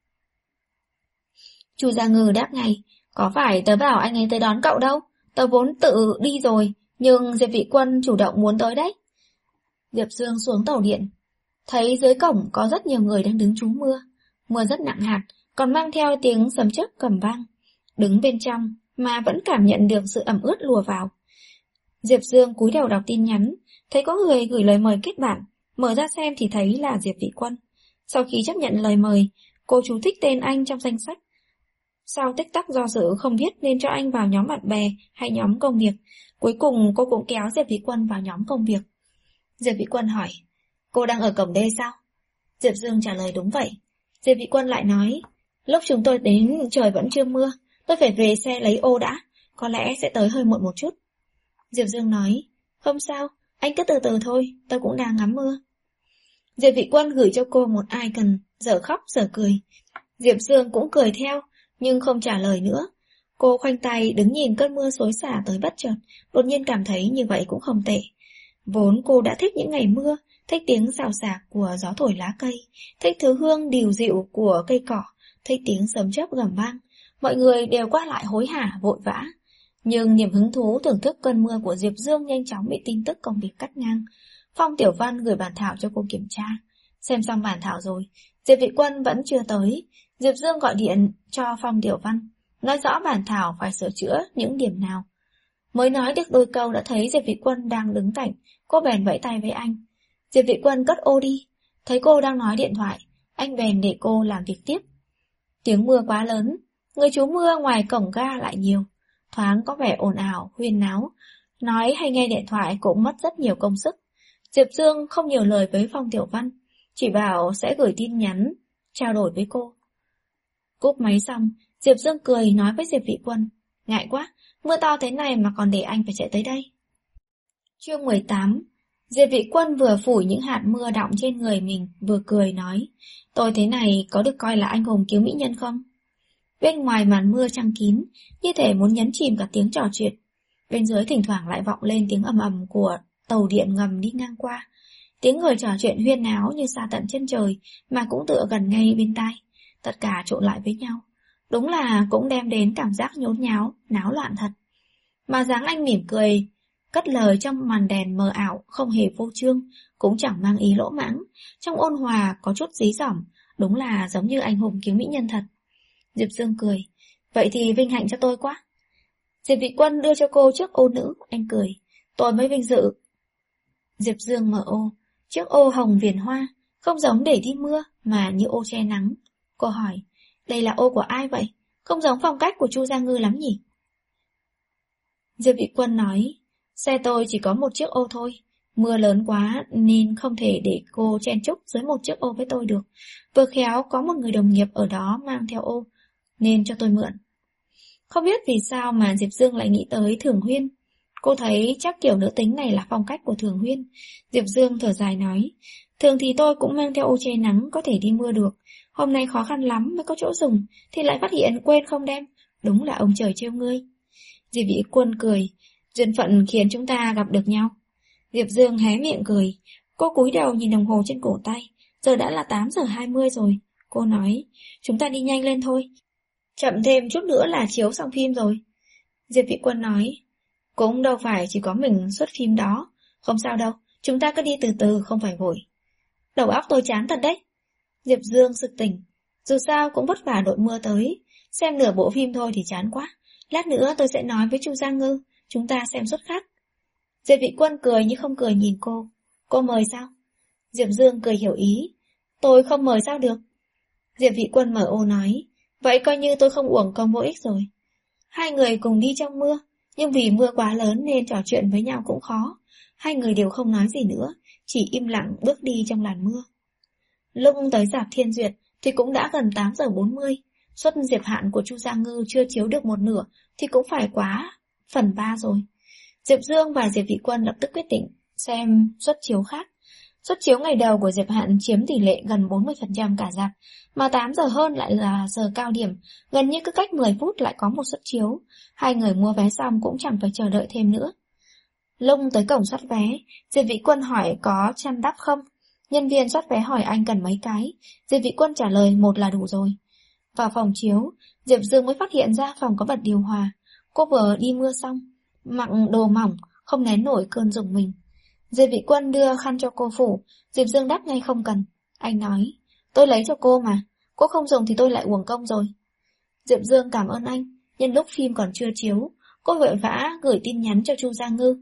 Chu Gia Ngư đáp ngay, có phải tớ bảo anh ấy tới đón cậu đâu, tớ vốn tự đi rồi, nhưng Diệp Vị Quân chủ động muốn tới đấy. Diệp Dương xuống tàu điện, thấy dưới cổng có rất nhiều người đang đứng trú mưa, mưa rất nặng hạt, còn mang theo tiếng sấm chớp cầm vang. Đứng bên trong mà vẫn cảm nhận được sự ẩm ướt lùa vào. Diệp Dương cúi đầu đọc tin nhắn, thấy có người gửi lời mời kết bạn, mở ra xem thì thấy là Diệp Vị Quân. Sau khi chấp nhận lời mời, cô chú thích tên anh trong danh sách. Sau tích tắc do dự không biết nên cho anh vào nhóm bạn bè hay nhóm công việc, cuối cùng cô cũng kéo Diệp Vị Quân vào nhóm công việc. Diệp Vị Quân hỏi, cô đang ở cổng D sao? Diệp Dương trả lời đúng vậy. Diệp Vị Quân lại nói, lúc chúng tôi đến trời vẫn chưa mưa, tôi phải về xe lấy ô đã, có lẽ sẽ tới hơi muộn một chút. Diệp Dương nói, không sao, anh cứ từ từ thôi, tôi cũng đang ngắm mưa. Diệp Vị Quân gửi cho cô một icon, giờ khóc giờ cười. Diệp Dương cũng cười theo, nhưng không trả lời nữa. Cô khoanh tay đứng nhìn cơn mưa xối xả tới bất chợt, đột nhiên cảm thấy như vậy cũng không tệ. Vốn cô đã thích những ngày mưa, thích tiếng xào xạc của gió thổi lá cây, thích thứ hương dịu dịu của cây cỏ, thích tiếng sấm chớp gầm vang. Mọi người đều qua lại hối hả vội vã. Nhưng niềm hứng thú thưởng thức cơn mưa của Diệp Dương nhanh chóng bị tin tức công việc cắt ngang. Phong Tiểu Văn gửi bản thảo cho cô kiểm tra. Xem xong bản thảo rồi, Diệp Vị Quân vẫn chưa tới. Diệp Dương gọi điện cho Phong Tiểu Văn, nói rõ bản thảo phải sửa chữa những điểm nào. Mới nói được đôi câu đã thấy Diệp Vị Quân đang đứng cạnh, cô bèn vẫy tay với anh. Diệp Vị Quân cất ô đi, thấy cô đang nói điện thoại, anh bèn để cô làm việc tiếp. Tiếng mưa quá lớn, người trú mưa ngoài cổng ga lại nhiều, thoáng có vẻ ồn ào, huyên náo, nói hay nghe điện thoại cũng mất rất nhiều công sức. Diệp Dương không nhiều lời với Phong Tiểu Văn, chỉ bảo sẽ gửi tin nhắn, trao đổi với cô. Cúp máy xong, Diệp Dương cười nói với Diệp Vị Quân, ngại quá, mưa to thế này mà còn để anh phải chạy tới đây. Chương mười tám, Diệp Vị Quân vừa phủi những hạt mưa đọng trên người mình, vừa cười nói, tôi thế này có được coi là anh hùng cứu mỹ nhân không? Bên ngoài màn mưa trăng kín, như thể muốn nhấn chìm cả tiếng trò chuyện. Bên dưới thỉnh thoảng lại vọng lên tiếng ầm ầm của tàu điện ngầm đi ngang qua. Tiếng người trò chuyện huyên náo như xa tận chân trời mà cũng tựa gần ngay bên tai. Tất cả trộn lại với nhau. Đúng là cũng đem đến cảm giác nhốn nháo, náo loạn thật. Mà dáng anh mỉm cười, cất lời trong màn đèn mờ ảo, không hề vô trương, cũng chẳng mang ý lỗ mãng. Trong ôn hòa có chút dí dỏm, đúng là giống như anh hùng cứu mỹ nhân thật. Diệp Dương cười, vậy thì vinh hạnh cho tôi quá. Diệp Vị Quân đưa cho cô chiếc ô nữ, anh cười, tôi mới vinh dự. Diệp Dương mở ô, chiếc ô hồng viền hoa, không giống để đi mưa mà như ô che nắng. Cô hỏi, đây là ô của ai vậy? Không giống phong cách của Chu Gia Ngư lắm nhỉ? Diệp Vị Quân nói, xe tôi chỉ có một chiếc ô thôi. Mưa lớn quá nên không thể để cô chen chúc dưới một chiếc ô với tôi được. Vừa khéo có một người đồng nghiệp ở đó mang theo ô, nên cho tôi mượn. Không biết vì sao mà Diệp Dương lại nghĩ tới Thường Huyên. Cô thấy chắc kiểu nữ tính này là phong cách của Thường Huyên. Diệp Dương thở dài nói, thường thì tôi cũng mang theo ô che nắng có thể đi mưa được. Hôm nay khó khăn lắm mới có chỗ dùng, thì lại phát hiện quên không đem. Đúng là ông trời trêu ngươi. Diệp Vị Quân cười, duyên phận khiến chúng ta gặp được nhau. Diệp Dương hé miệng cười, cô cúi đầu nhìn đồng hồ trên cổ tay, giờ đã là tám giờ hai mươi rồi. Cô nói, chúng ta đi nhanh lên thôi. Chậm thêm chút nữa là chiếu xong phim rồi. Diệp Vị Quân nói, cũng đâu phải chỉ có mình xuất phim đó. Không sao đâu, chúng ta cứ đi từ từ, không phải vội. Đầu óc tôi chán thật đấy. Diệp Dương sực tỉnh, dù sao cũng vất vả đội mưa tới. Xem nửa bộ phim thôi thì chán quá. Lát nữa tôi sẽ nói với Chu Gia Ngư, chúng ta xem xuất khác. Diệp Vị Quân cười như không cười nhìn cô. Cô mời sao? Diệp Dương cười hiểu ý. Tôi không mời sao được? Diệp Vị Quân mở ô nói, vậy coi như tôi không uổng công vô ích rồi. Hai người cùng đi trong mưa, nhưng vì mưa quá lớn nên trò chuyện với nhau cũng khó. Hai người đều không nói gì nữa, chỉ im lặng bước đi trong làn mưa. Lúc tới rạp Thiên Duyệt thì cũng đã gần tám giờ bốn mươi. Suất diệp hạn của Chu Gia Ngư chưa chiếu được một nửa thì cũng phải quá phần ba rồi. Diệp Dương và Diệp Vị Quân lập tức quyết định xem suất chiếu khác. Suất chiếu ngày đầu của diệp hạn chiếm tỷ lệ gần bốn mươi phần trăm cả rạp, mà tám giờ hơn lại là giờ cao điểm, gần như cứ cách mười phút lại có một suất chiếu. Hai người mua vé xong cũng chẳng phải chờ đợi thêm nữa. Lúc tới cổng soát vé, Diệp Vị Quân hỏi có chăn đắp không? Nhân viên soát vé hỏi anh cần mấy cái, Diệp Vị Quân trả lời một là đủ rồi. Vào phòng chiếu, Diệp Dương mới phát hiện ra phòng có bật điều hòa. Cô vừa đi mưa xong, mặc đồ mỏng, không nén nổi cơn rùng mình. Diệp Vị Quân đưa khăn cho cô phủ, Diệp Dương đáp ngay không cần. Anh nói, tôi lấy cho cô mà, cô không dùng thì tôi lại uổng công rồi. Diệp Dương cảm ơn anh, nhân lúc phim còn chưa chiếu, cô vội vã gửi tin nhắn cho Chu Gia Ngư.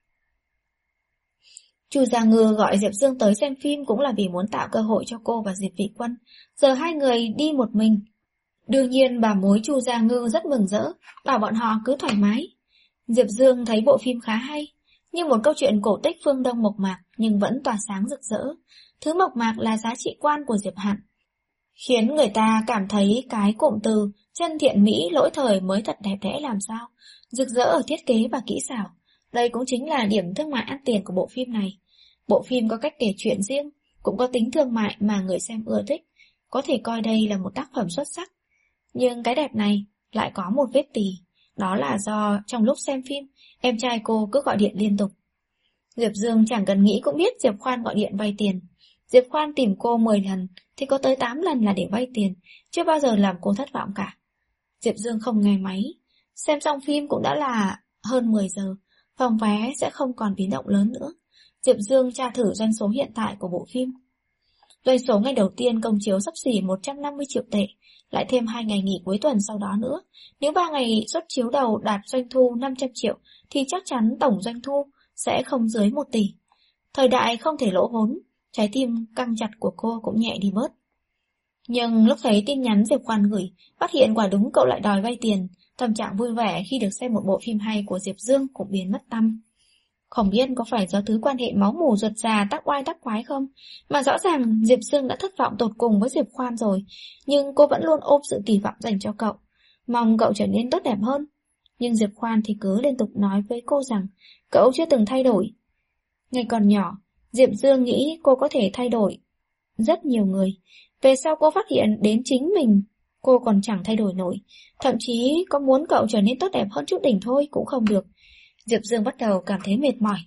Chu Gia Ngư gọi Diệp Dương tới xem phim cũng là vì muốn tạo cơ hội cho cô và Diệp Vị Quân. Giờ hai người đi một mình. Đương nhiên bà mối Chu Gia Ngư rất mừng rỡ, bảo bọn họ cứ thoải mái. Diệp Dương thấy bộ phim khá hay, như một câu chuyện cổ tích phương Đông mộc mạc nhưng vẫn tỏa sáng rực rỡ. Thứ mộc mạc là giá trị quan của Diệp Hạn, khiến người ta cảm thấy cái cụm từ chân thiện mỹ lỗi thời mới thật đẹp đẽ làm sao, rực rỡ ở thiết kế và kỹ xảo. Đây cũng chính là điểm thương mại ăn tiền của bộ phim này. Bộ phim có cách kể chuyện riêng, cũng có tính thương mại mà người xem ưa thích, có thể coi đây là một tác phẩm xuất sắc. Nhưng cái đẹp này lại có một vết tì, đó là do trong lúc xem phim, em trai cô cứ gọi điện liên tục. Diệp Dương chẳng cần nghĩ cũng biết Diệp Khoan gọi điện vay tiền. Diệp Khoan tìm cô mười lần thì có tới tám lần là để vay tiền, chưa bao giờ làm cô thất vọng cả. Diệp Dương không nghe máy. Xem xong phim cũng đã là hơn mười giờ, phòng vé sẽ không còn biến động lớn nữa. Diệp Dương tra thử doanh số hiện tại của bộ phim. Doanh số ngày đầu tiên công chiếu xấp xỉ một trăm năm mươi triệu tệ, lại thêm hai ngày nghỉ cuối tuần sau đó nữa. Nếu ba ngày suất chiếu đầu đạt doanh thu năm trăm triệu thì chắc chắn tổng doanh thu sẽ không dưới một tỷ. Thời đại không thể lỗ vốn, trái tim căng chặt của cô cũng nhẹ đi bớt. Nhưng lúc thấy tin nhắn Diệp Khoan gửi, phát hiện quả đúng cậu lại đòi vay tiền, tâm trạng vui vẻ khi được xem một bộ phim hay của Diệp Dương cũng biến mất tăm. Không biết có phải do thứ quan hệ máu mủ ruột già tác oai tác quái không, mà rõ ràng Diệp Dương đã thất vọng tột cùng với Diệp Khoan rồi, nhưng cô vẫn luôn ôm sự kỳ vọng dành cho cậu, mong cậu trở nên tốt đẹp hơn. Nhưng Diệp Khoan thì cứ liên tục nói với cô rằng cậu chưa từng thay đổi. Ngày còn nhỏ, Diệp Dương nghĩ cô có thể thay đổi rất nhiều người. Về sau cô phát hiện đến chính mình cô còn chẳng thay đổi nổi. Thậm chí có muốn cậu trở nên tốt đẹp hơn chút đỉnh thôi cũng không được. Diệp Dương bắt đầu cảm thấy mệt mỏi.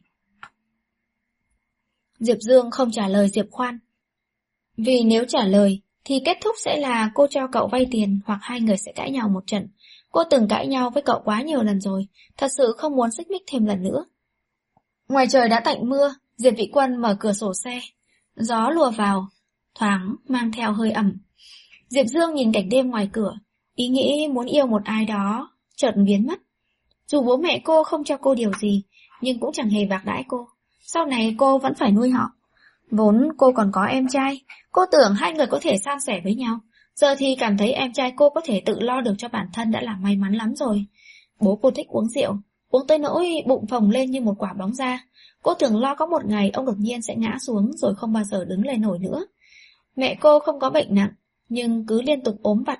Diệp Dương không trả lời Diệp Khoan. Vì nếu trả lời thì kết thúc sẽ là cô cho cậu vay tiền hoặc hai người sẽ cãi nhau một trận. Cô từng cãi nhau với cậu quá nhiều lần rồi, thật sự không muốn xích mích thêm lần nữa. Ngoài trời đã tạnh mưa, Diệp Vĩ Quân mở cửa sổ xe. Gió lùa vào, thoáng mang theo hơi ẩm. Diệp Dương nhìn cảnh đêm ngoài cửa, ý nghĩ muốn yêu một ai đó chợt biến mất. Dù bố mẹ cô không cho cô điều gì, nhưng cũng chẳng hề bạc đãi cô. Sau này cô vẫn phải nuôi họ. Vốn cô còn có em trai, cô tưởng hai người có thể san sẻ với nhau. Giờ thì cảm thấy em trai cô có thể tự lo được cho bản thân đã là may mắn lắm rồi. Bố cô thích uống rượu, uống tới nỗi bụng phồng lên như một quả bóng da. Cô tưởng lo có một ngày ông đột nhiên sẽ ngã xuống rồi không bao giờ đứng lên nổi nữa. Mẹ cô không có bệnh nặng, nhưng cứ liên tục ốm vặt.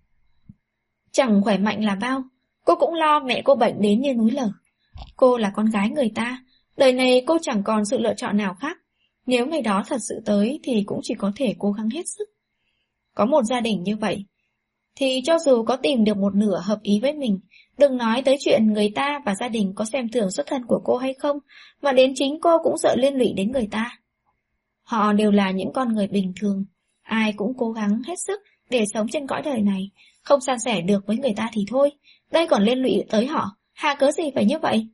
Chẳng khỏe mạnh là bao, cô cũng lo mẹ cô bệnh đến như núi lở. Cô là con gái người ta, đời này cô chẳng còn sự lựa chọn nào khác. Nếu ngày đó thật sự tới thì cũng chỉ có thể cố gắng hết sức. Có một gia đình như vậy, thì cho dù có tìm được một nửa hợp ý với mình, đừng nói tới chuyện người ta và gia đình có xem thường xuất thân của cô hay không, mà đến chính cô cũng sợ liên lụy đến người ta. Họ đều là những con người bình thường, ai cũng cố gắng hết sức để sống trên cõi đời này, không san sẻ được với người ta thì thôi, đây còn liên lụy tới họ, hà cớ gì phải như vậy?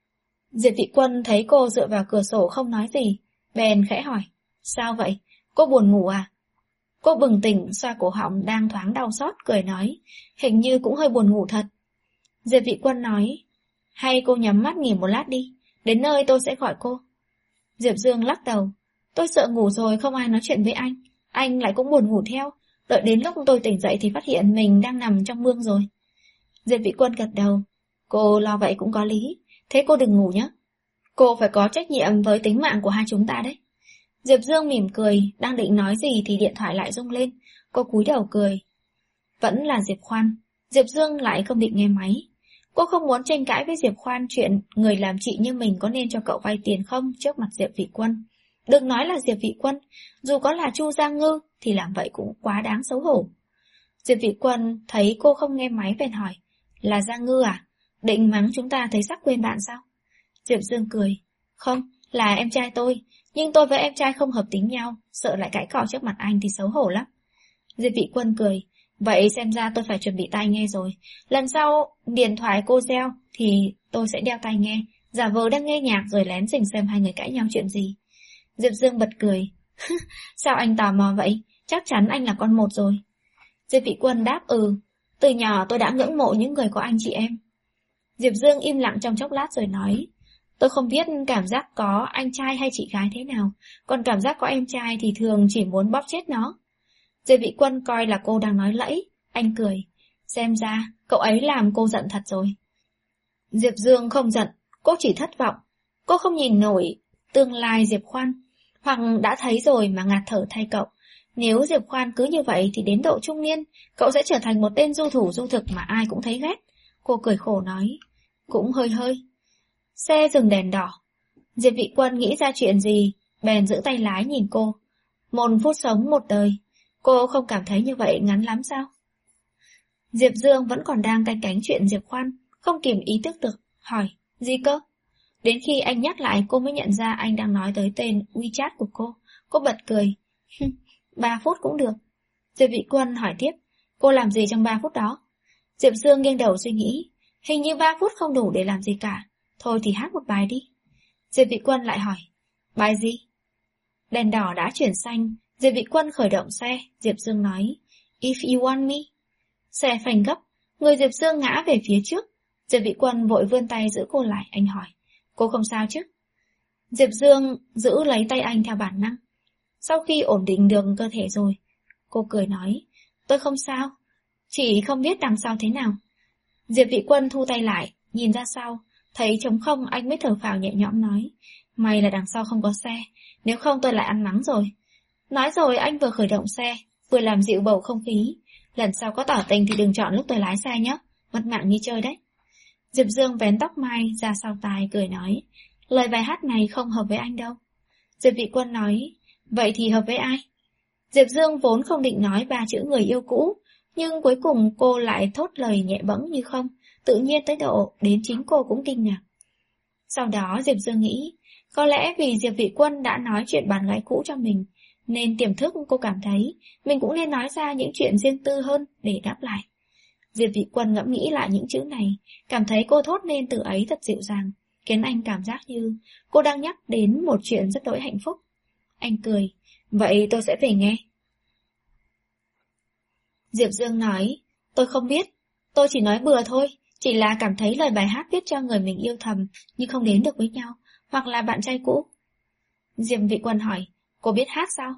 Diệp Vĩ Quân thấy cô dựa vào cửa sổ không nói gì, bèn khẽ hỏi, sao vậy? Cô buồn ngủ à? Cô bừng tỉnh, xoa cổ họng đang thoáng đau xót, cười nói, hình như cũng hơi buồn ngủ thật. Diệp Vĩ Quân nói, hay cô nhắm mắt nghỉ một lát đi, đến nơi tôi sẽ gọi cô. Diệp Dương lắc đầu, tôi sợ ngủ rồi không ai nói chuyện với anh, anh lại cũng buồn ngủ theo, đợi đến lúc tôi tỉnh dậy thì phát hiện mình đang nằm trong mương rồi. Diệp Vĩ Quân gật đầu, cô lo vậy cũng có lý, thế cô đừng ngủ nhé. Cô phải có trách nhiệm với tính mạng của hai chúng ta đấy. Diệp Dương mỉm cười, đang định nói gì thì điện thoại lại rung lên. Cô cúi đầu cười. Vẫn là Diệp Khoan. Diệp Dương lại không định nghe máy. Cô không muốn tranh cãi với Diệp Khoan chuyện người làm chị như mình có nên cho cậu vay tiền không trước mặt Diệp Vĩ Quân. Đừng nói là Diệp Vĩ Quân, dù có là Chu Gia Ngư thì làm vậy cũng quá đáng xấu hổ. Diệp Vĩ Quân thấy cô không nghe máy bèn hỏi, là Gia Ngư à? Định mắng chúng ta thấy sắc quên bạn sao? Diệp Dương cười, không, là em trai tôi. Nhưng tôi với em trai không hợp tính nhau, sợ lại cãi cọ trước mặt anh thì xấu hổ lắm. Diệp Vĩ Quân cười, vậy xem ra tôi phải chuẩn bị tai nghe rồi. Lần sau điện thoại cô reo thì tôi sẽ đeo tai nghe, giả vờ đang nghe nhạc rồi lén rình xem hai người cãi nhau chuyện gì. Diệp Dương bật cười, sao anh tò mò vậy? Chắc chắn anh là con một rồi. Diệp Vĩ Quân đáp ừ, từ nhỏ tôi đã ngưỡng mộ những người có anh chị em. Diệp Dương im lặng trong chốc lát rồi nói, tôi không biết cảm giác có anh trai hay chị gái thế nào, còn cảm giác có em trai thì thường chỉ muốn bóp chết nó. Diệp Vĩ Quân coi là cô đang nói lẫy, anh cười, xem ra cậu ấy làm cô giận thật rồi. Diệp Dương không giận, cô chỉ thất vọng, cô không nhìn nổi tương lai Diệp Khoan, hoặc đã thấy rồi mà ngạt thở thay cậu. Nếu Diệp Khoan cứ như vậy thì đến độ trung niên, cậu sẽ trở thành một tên du thủ du thực mà ai cũng thấy ghét. Cô cười khổ nói, cũng hơi hơi. Xe dừng đèn đỏ. Diệp Vĩ Quân nghĩ ra chuyện gì, bèn giữ tay lái nhìn cô. Một phút sống một đời, cô không cảm thấy như vậy ngắn lắm sao? Diệp Dương vẫn còn đang canh cánh chuyện Diệp Khoan, không kìm ý thức được, hỏi, gì cơ? Đến khi anh nhắc lại cô mới nhận ra anh đang nói tới tên WeChat của cô. Cô bật cười, ba phút cũng được. Diệp Vĩ Quân hỏi tiếp, cô làm gì trong ba phút đó? Diệp Dương nghiêng đầu suy nghĩ, hình như ba phút không đủ để làm gì cả. Thôi thì hát một bài đi. Diệp Vĩ Quân lại hỏi, bài gì? Đèn đỏ đã chuyển xanh, Diệp Vĩ Quân khởi động xe, Diệp Dương nói, If you want me. Xe phanh gấp, người Diệp Dương ngã về phía trước. Diệp Vĩ Quân vội vươn tay giữ cô lại, anh hỏi, cô không sao chứ? Diệp Dương giữ lấy tay anh theo bản năng. Sau khi ổn định được cơ thể rồi, cô cười nói, tôi không sao, chỉ không biết đằng sau thế nào. Diệp Vĩ Quân thu tay lại, nhìn ra sau, thấy trống không anh mới thở phào nhẹ nhõm nói, may là đằng sau không có xe, nếu không tôi lại ăn mắng rồi. Nói rồi anh vừa khởi động xe, vừa làm dịu bầu không khí, lần sau có tỏ tình thì đừng chọn lúc tôi lái xe nhé, mất mạng như chơi đấy. Diệp Dương vén tóc mai ra sau tai cười nói, Lời bài hát này không hợp với anh đâu. Diệp Vị Quân nói, vậy thì hợp với ai? Diệp Dương vốn không định nói ba chữ người yêu cũ, nhưng cuối cùng cô lại thốt lời nhẹ bẫng như không, tự nhiên tới độ đến chính cô cũng kinh ngạc. Sau đó Diệp Dương nghĩ, có lẽ vì Diệp Vị Quân đã nói chuyện bạn gái cũ cho mình, nên tiềm thức cô cảm thấy mình cũng nên nói ra những chuyện riêng tư hơn để đáp lại. Diệp Vị Quân ngẫm nghĩ lại những chữ này, cảm thấy cô thốt nên từ ấy thật dịu dàng, khiến anh cảm giác như cô đang nhắc đến một chuyện rất đỗi hạnh phúc. Anh cười, vậy tôi sẽ về nghe. Diệp Dương nói, tôi không biết, tôi chỉ nói bừa thôi, chỉ là cảm thấy lời bài hát viết cho người mình yêu thầm nhưng không đến được với nhau, hoặc là bạn trai cũ. Diệp Vị Quân hỏi, cô biết hát sao?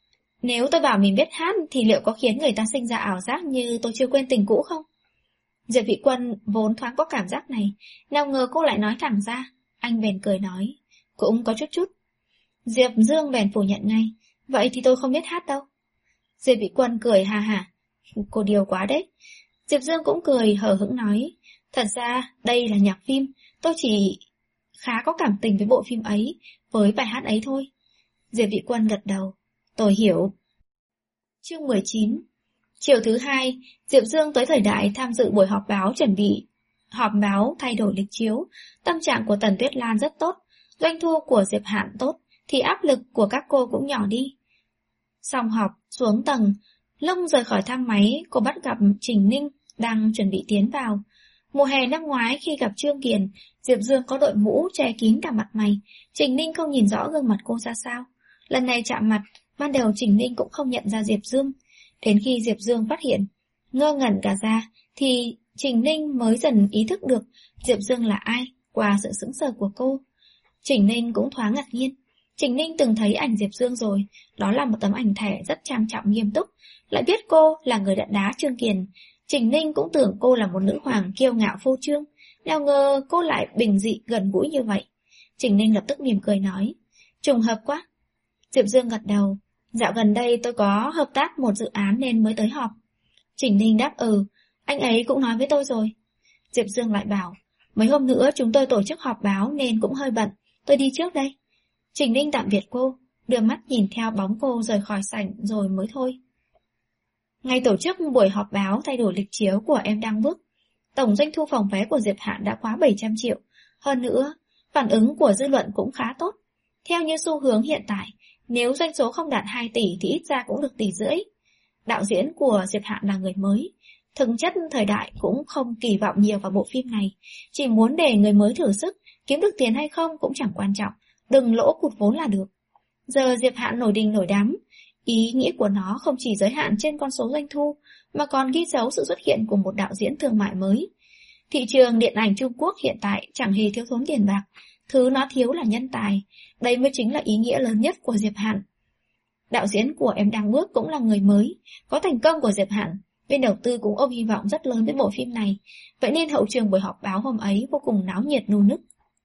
Nếu tôi bảo mình biết hát thì liệu có khiến người ta sinh ra ảo giác như tôi chưa quên tình cũ không? Diệp Vị Quân vốn thoáng có cảm giác này, nào ngờ cô lại nói thẳng ra. Anh bèn cười nói, cũng có chút chút. Diệp Dương bèn phủ nhận ngay, vậy thì tôi không biết hát đâu. Diệp Vị Quân cười ha hả, cô điều quá đấy. Diệp Dương cũng cười hờ hững nói, thật ra đây là nhạc phim, tôi chỉ khá có cảm tình với bộ phim ấy, với bài hát ấy thôi. Diệp Vị Quân gật đầu, tôi hiểu. Chương mười chín. Chiều thứ hai, Diệp Dương tới Thời Đại tham dự buổi họp báo chuẩn bị họp báo thay đổi lịch chiếu. Tâm trạng của Tần Tuyết Lan rất tốt, doanh thu của Diệp Hạn tốt, thì áp lực của các cô cũng nhỏ đi. Xong họp, xuống tầng, lúc rời khỏi thang máy, cô bắt gặp Trình Ninh đang chuẩn bị tiến vào. Mùa hè năm ngoái khi gặp Trương Kiền, Diệp Dương có đội mũ che kín cả mặt mày, Trình Ninh không nhìn rõ gương mặt cô ra sao. Lần này chạm mặt, ban đầu Trình Ninh cũng không nhận ra Diệp Dương. Đến khi Diệp Dương phát hiện, ngơ ngẩn cả ra, thì Trình Ninh mới dần ý thức được Diệp Dương là ai qua sự sững sờ của cô. Trình Ninh cũng thoáng ngạc nhiên. Trình Ninh từng thấy ảnh Diệp Dương rồi, đó là một tấm ảnh thẻ rất trang trọng nghiêm túc, lại biết cô là người đạn đá Trương Kiền. Trình Ninh cũng tưởng cô là một nữ hoàng kiêu ngạo phô trương, nào ngờ cô lại bình dị gần gũi như vậy. Trình Ninh lập tức mỉm cười nói, trùng hợp quá. Diệp Dương gật đầu, dạo gần đây tôi có hợp tác một dự án nên mới tới họp. Trình Ninh đáp ừ, anh ấy cũng nói với tôi rồi. Diệp Dương lại bảo, mấy hôm nữa chúng tôi tổ chức họp báo nên cũng hơi bận, tôi đi trước đây. Trình Ninh tạm biệt cô, đưa mắt nhìn theo bóng cô rời khỏi sảnh rồi mới thôi. Ngày tổ chức buổi họp báo thay đổi lịch chiếu của Em Đang Bước, tổng doanh thu phòng vé của Diệp Hạn đã quá bảy trăm triệu. Hơn nữa, phản ứng của dư luận cũng khá tốt. Theo như xu hướng hiện tại, nếu doanh số không đạt hai tỷ thì ít ra cũng được tỷ rưỡi. Đạo diễn của Diệp Hạn là người mới. Thực chất Thời Đại cũng không kỳ vọng nhiều vào bộ phim này, chỉ muốn để người mới thử sức, kiếm được tiền hay không cũng chẳng quan trọng, đừng lỗ cụt vốn là được. Giờ Diệp Hạn nổi đình nổi đám, ý nghĩa của nó không chỉ giới hạn trên con số doanh thu, mà còn ghi dấu sự xuất hiện của một đạo diễn thương mại mới. Thị trường điện ảnh Trung Quốc hiện tại chẳng hề thiếu thốn tiền bạc, thứ nó thiếu là nhân tài, đây mới chính là ý nghĩa lớn nhất của Diệp Hạn. Đạo diễn của Em Đang Bước cũng là người mới, có thành công của Diệp Hạn, bên đầu tư cũng ôm hy vọng rất lớn với bộ phim này, vậy nên hậu trường buổi họp báo hôm ấy vô cùng náo nhiệt nô nức.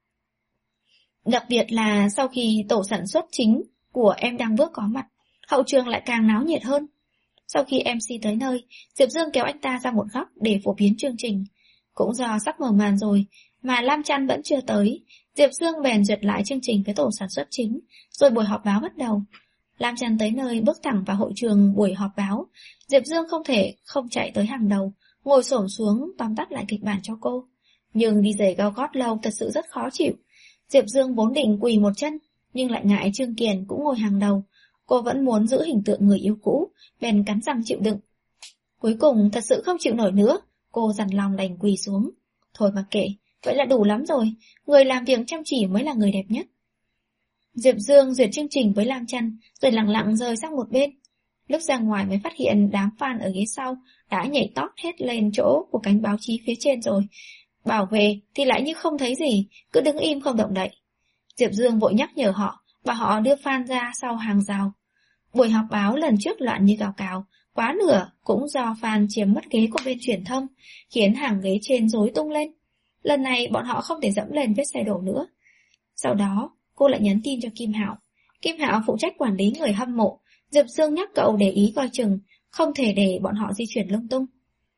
Đặc biệt là sau khi tổ sản xuất chính của Em Đang Bước có mặt, hậu trường lại càng náo nhiệt hơn. Sau khi em xê tới nơi, Diệp Dương kéo anh ta ra một góc để phổ biến chương trình. Cũng do sắp mở màn rồi, mà Lam Chăn vẫn chưa tới, Diệp Dương bèn duyệt lại chương trình với tổ sản xuất chính, rồi buổi họp báo bắt đầu. Lam Chăn tới nơi bước thẳng vào hội trường buổi họp báo, Diệp Dương không thể không chạy tới hàng đầu, ngồi xổm xuống tóm tắt lại kịch bản cho cô. Nhưng đi giày cao gót lâu thật sự rất khó chịu. Diệp Dương vốn định quỳ một chân, nhưng lại ngại Trương Kiền cũng ngồi hàng đầu. Cô vẫn muốn giữ hình tượng người yêu cũ, bèn cắn răng chịu đựng. Cuối cùng thật sự không chịu nổi nữa, cô dằn lòng đành quỳ xuống. Thôi mà kệ, vậy là đủ lắm rồi, người làm việc chăm chỉ mới là người đẹp nhất. Diệp Dương duyệt chương trình với Lam Chăn, rồi lặng lặng rời sang một bên. Lúc ra ngoài mới phát hiện đám fan ở ghế sau đã nhảy tót hết lên chỗ của cánh báo chí phía trên rồi. Bảo vệ thì lại như không thấy gì, cứ đứng im không động đậy. Diệp Dương vội nhắc nhở họ, bảo họ đưa fan ra sau hàng rào. Buổi họp báo lần trước loạn như cào cào, quá nửa cũng do fan chiếm mất ghế của bên truyền thông, khiến hàng ghế trên rối tung lên. Lần này bọn họ không thể dẫm lên vết xe đổ nữa. Sau đó, cô lại nhắn tin cho Kim Hạo. Kim Hạo phụ trách quản lý người hâm mộ, Diệp Dương nhắc cậu để ý coi chừng, không thể để bọn họ di chuyển lung tung.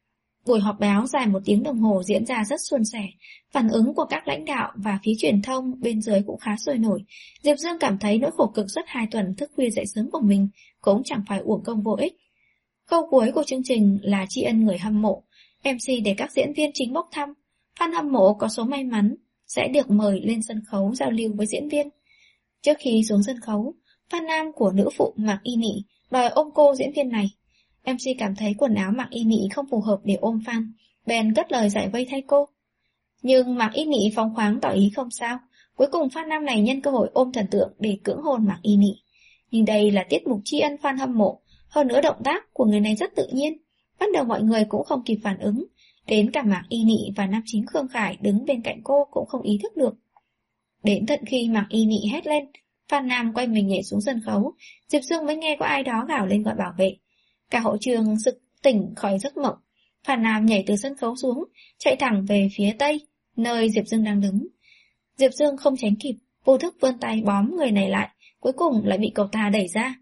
Buổi họp báo dài một tiếng đồng hồ diễn ra rất suôn sẻ, phản ứng của các lãnh đạo và phía truyền thông bên dưới cũng khá sôi nổi. Diệp Dương cảm thấy nỗi khổ cực suốt hai tuần thức khuya dậy sớm của mình cũng chẳng phải uổng công vô ích. Câu cuối của chương trình là tri ân người hâm mộ. em xê để các diễn viên chính bốc thăm. Fan hâm mộ có số may mắn sẽ được mời lên sân khấu giao lưu với diễn viên. Trước khi xuống sân khấu, fan nam của nữ phụ Mạc Y Nị đòi ôm cô diễn viên này. em xê cảm thấy quần áo Mạc Y Nị không phù hợp để ôm fan, bèn cất lời giải vây thay cô. Nhưng Mạc Y Nị phóng khoáng tỏ ý không sao. Cuối cùng fan nam này nhân cơ hội ôm thần tượng để cưỡng hôn Mạc Y Nị. Nhưng đây là tiết mục tri ân fan hâm mộ, hơn nữa động tác của người này rất tự nhiên. Bắt đầu mọi người cũng không kịp phản ứng, đến cả Mạc Y Nị và nam chính Khương Khải đứng bên cạnh cô cũng không ý thức được. Đến tận khi Mạc Y Nị hét lên, fan nam quay mình nhảy xuống sân khấu, Diệp Dương mới nghe có ai đó gào lên gọi bảo vệ. Cả hội trường sực tỉnh khỏi giấc mộng. Fan nam nhảy từ sân khấu xuống, chạy thẳng về phía tây, nơi Diệp Dương đang đứng. Diệp Dương không tránh kịp, vô thức vươn tay bóm người này lại, cuối cùng lại bị cậu ta đẩy ra.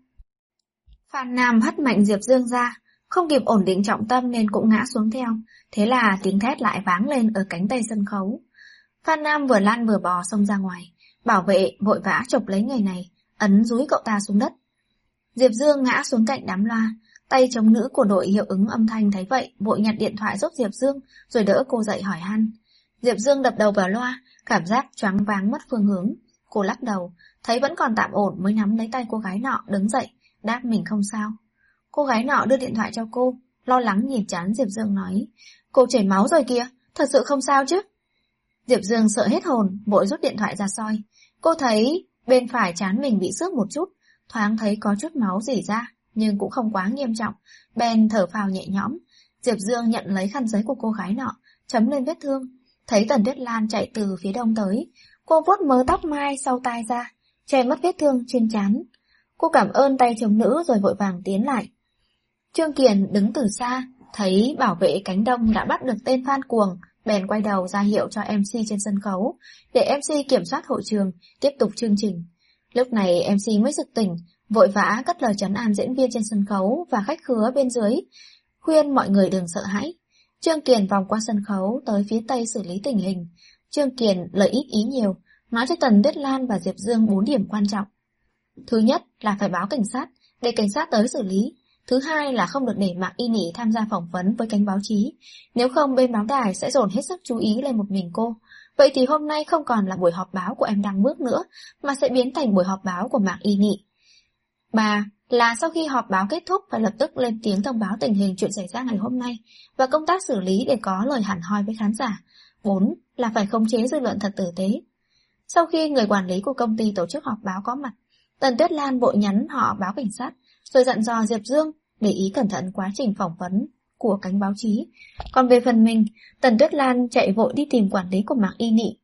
Fan nam hất mạnh Diệp Dương ra, không kịp ổn định trọng tâm nên cũng ngã xuống theo, thế là tiếng thét lại vang lên ở cánh tây sân khấu. Fan nam vừa lăn vừa bò xông ra ngoài, bảo vệ vội vã chộp lấy người này, ấn dúi cậu ta xuống đất. Diệp Dương ngã xuống cạnh đám loa, tay chống nữ của đội hiệu ứng âm thanh thấy vậy, vội nhặt điện thoại giúp Diệp Dương, rồi đỡ cô dậy hỏi han. Diệp Dương đập đầu vào loa, cảm giác choáng váng mất phương hướng. Cô lắc đầu, thấy vẫn còn tạm ổn mới nắm lấy tay cô gái nọ đứng dậy, đáp mình không sao. Cô gái nọ đưa điện thoại cho cô, lo lắng nhìn trán Diệp Dương nói, cô chảy máu rồi kìa, thật sự không sao chứ? Diệp Dương sợ hết hồn, vội rút điện thoại ra soi. Cô thấy bên phải trán mình bị xước một chút, thoáng thấy có chút máu rỉ ra, nhưng cũng không quá nghiêm trọng, bèn thở phào nhẹ nhõm. Diệp Dương nhận lấy khăn giấy của cô gái nọ, chấm lên vết thương. Thấy Tần Tuyết Lan chạy từ phía đông tới, cô vuốt mớ tóc mai sau tai ra, che mất vết thương trên trán. Cô cảm ơn tay chống nữ rồi vội vàng tiến lại. Trương Kiền đứng từ xa, thấy bảo vệ cánh đông đã bắt được tên fan cuồng, bèn quay đầu ra hiệu cho em xê trên sân khấu, để em xê kiểm soát hội trường, tiếp tục chương trình. Lúc này em xê mới sực tỉnh, vội vã cất lời trấn an diễn viên trên sân khấu và khách khứa bên dưới, khuyên mọi người đừng sợ hãi. Trương Kiền vòng qua sân khấu tới phía tây xử lý tình hình. Trương Kiền lợi ít ý nhiều, nói cho Tần Tuyết Lan và Diệp Dương bốn điểm quan trọng. Thứ nhất là phải báo cảnh sát, để cảnh sát tới xử lý. Thứ hai là không được để Mạc Y Nị tham gia phỏng vấn với cánh báo chí, nếu không bên báo đài sẽ dồn hết sức chú ý lên một mình cô. Vậy thì hôm nay không còn là buổi họp báo của Em Đang Bước nữa, mà sẽ biến thành buổi họp báo của Mạc Y Nị. Ba là sau khi họp báo kết thúc phải lập tức lên tiếng thông báo tình hình chuyện xảy ra ngày hôm nay và công tác xử lý để có lời hẳn hoi với khán giả. Bốn là phải khống chế dư luận thật tử tế. Sau khi người quản lý của công ty tổ chức họp báo có mặt, Tần Tuyết Lan vội nhắn họ báo cảnh sát, rồi dặn dò Diệp Dương để ý cẩn thận quá trình phỏng vấn của cánh báo chí. Còn về phần mình, Tần Tuyết Lan chạy vội đi tìm quản lý của Mạc Y Nị.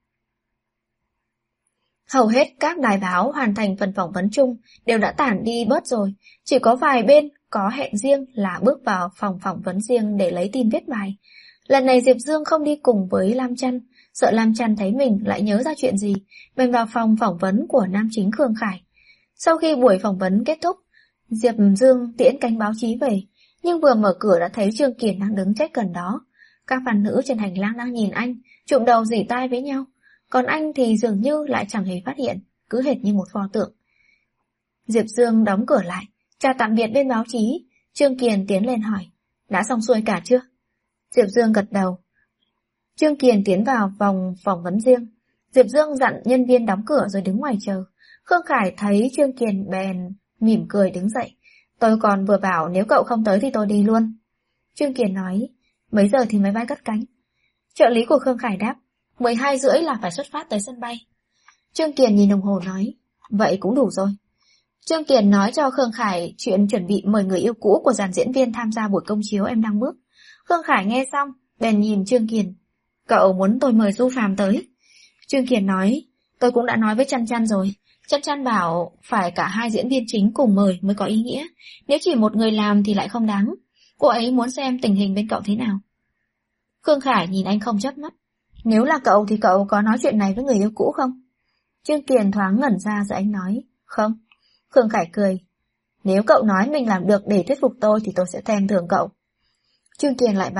Hầu hết các đài báo hoàn thành phần phỏng vấn chung đều đã tản đi bớt rồi, chỉ có vài bên có hẹn riêng là bước vào phòng phỏng vấn riêng để lấy tin viết bài. Lần này Diệp Dương không đi cùng với Lam Chăn, sợ Lam Chăn thấy mình lại nhớ ra chuyện gì, bèn vào phòng phỏng vấn của nam chính Khương Khải. Sau khi buổi phỏng vấn kết thúc, Diệp Dương tiễn cánh báo chí về, nhưng vừa mở cửa đã thấy Trương Kiền đang đứng chết gần đó. Các fan nữ trên hành lang đang nhìn anh, chụm đầu rỉ tai với nhau, còn anh thì dường như lại chẳng hề phát hiện, cứ hệt như một pho tượng. Diệp Dương đóng cửa lại, chào tạm biệt bên báo chí. Trương Kiền tiến lên hỏi, đã xong xuôi cả chưa? Diệp Dương gật đầu. Trương Kiền tiến vào vòng phỏng vấn riêng. Diệp Dương dặn nhân viên đóng cửa rồi đứng ngoài chờ. Khương Khải thấy Trương Kiền bèn mỉm cười đứng dậy. Tôi còn vừa bảo nếu cậu không tới thì tôi đi luôn. Trương Kiền nói, mấy giờ thì máy bay cất cánh? Trợ lý của Khương Khải đáp, mười hai rưỡi là phải xuất phát tới sân bay. Trương Kiền nhìn đồng hồ nói, vậy cũng đủ rồi. Trương Kiền nói cho Khương Khải chuyện chuẩn bị mời người yêu cũ của dàn diễn viên tham gia buổi công chiếu Em Đang Bước. Khương Khải nghe xong, bèn nhìn Trương Kiền, cậu muốn tôi mời Du Phàm tới? Trương Kiền nói, tôi cũng đã nói với Chăn Chăn rồi. Chăn Chăn bảo phải cả hai diễn viên chính cùng mời mới có ý nghĩa, nếu chỉ một người làm thì lại không đáng. Cô ấy muốn xem tình hình bên cậu thế nào. Khương Khải nhìn anh không chớp mắt. Nếu là cậu thì cậu có nói chuyện này với người yêu cũ không? Trương Kiền thoáng ngẩn ra rồi anh nói, không. Khương Khải cười, nếu cậu nói mình làm được để thuyết phục tôi thì tôi sẽ khen thưởng cậu. Trương Kiền lại bảo,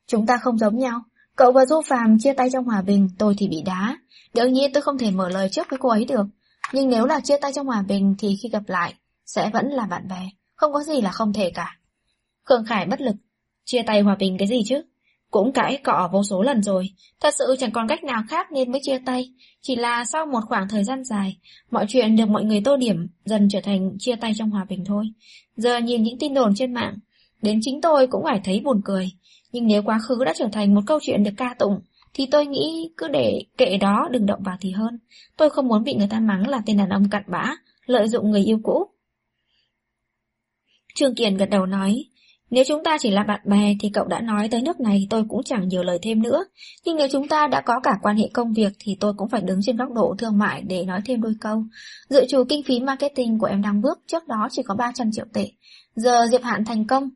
Chúng ta không giống nhau. Cậu và Du Phàm chia tay trong hòa bình, tôi thì bị đá. Đương nhiên tôi không thể mở lời trước với cô ấy được. Nhưng nếu là chia tay trong hòa bình thì khi gặp lại, sẽ vẫn là bạn bè. Không có gì là không thể cả. Khương Khải bất lực. Chia tay hòa bình cái gì chứ? Cũng cãi cọ vô số lần rồi. Thật sự chẳng còn cách nào khác nên mới chia tay. Chỉ là sau một khoảng thời gian dài, mọi chuyện được mọi người tô điểm dần trở thành chia tay trong hòa bình thôi. Giờ nhìn những tin đồn trên mạng, đến chính tôi cũng phải thấy buồn cười. Nhưng nếu quá khứ đã trở thành một câu chuyện được ca tụng, thì tôi nghĩ cứ để kệ đó, đừng động vào thì hơn. Tôi không muốn bị người ta mắng là tên đàn ông cặn bã, lợi dụng người yêu cũ. Trương Kiền gật đầu nói, nếu chúng ta chỉ là bạn bè thì cậu đã nói tới nước này, tôi cũng chẳng nhiều lời thêm nữa. Nhưng nếu chúng ta đã có cả quan hệ công việc thì tôi cũng phải đứng trên góc độ thương mại để nói thêm đôi câu. Dự trù kinh phí marketing của Em Đang Bước trước đó chỉ có ba trăm triệu tệ. Giờ Diệp Hạn thành công,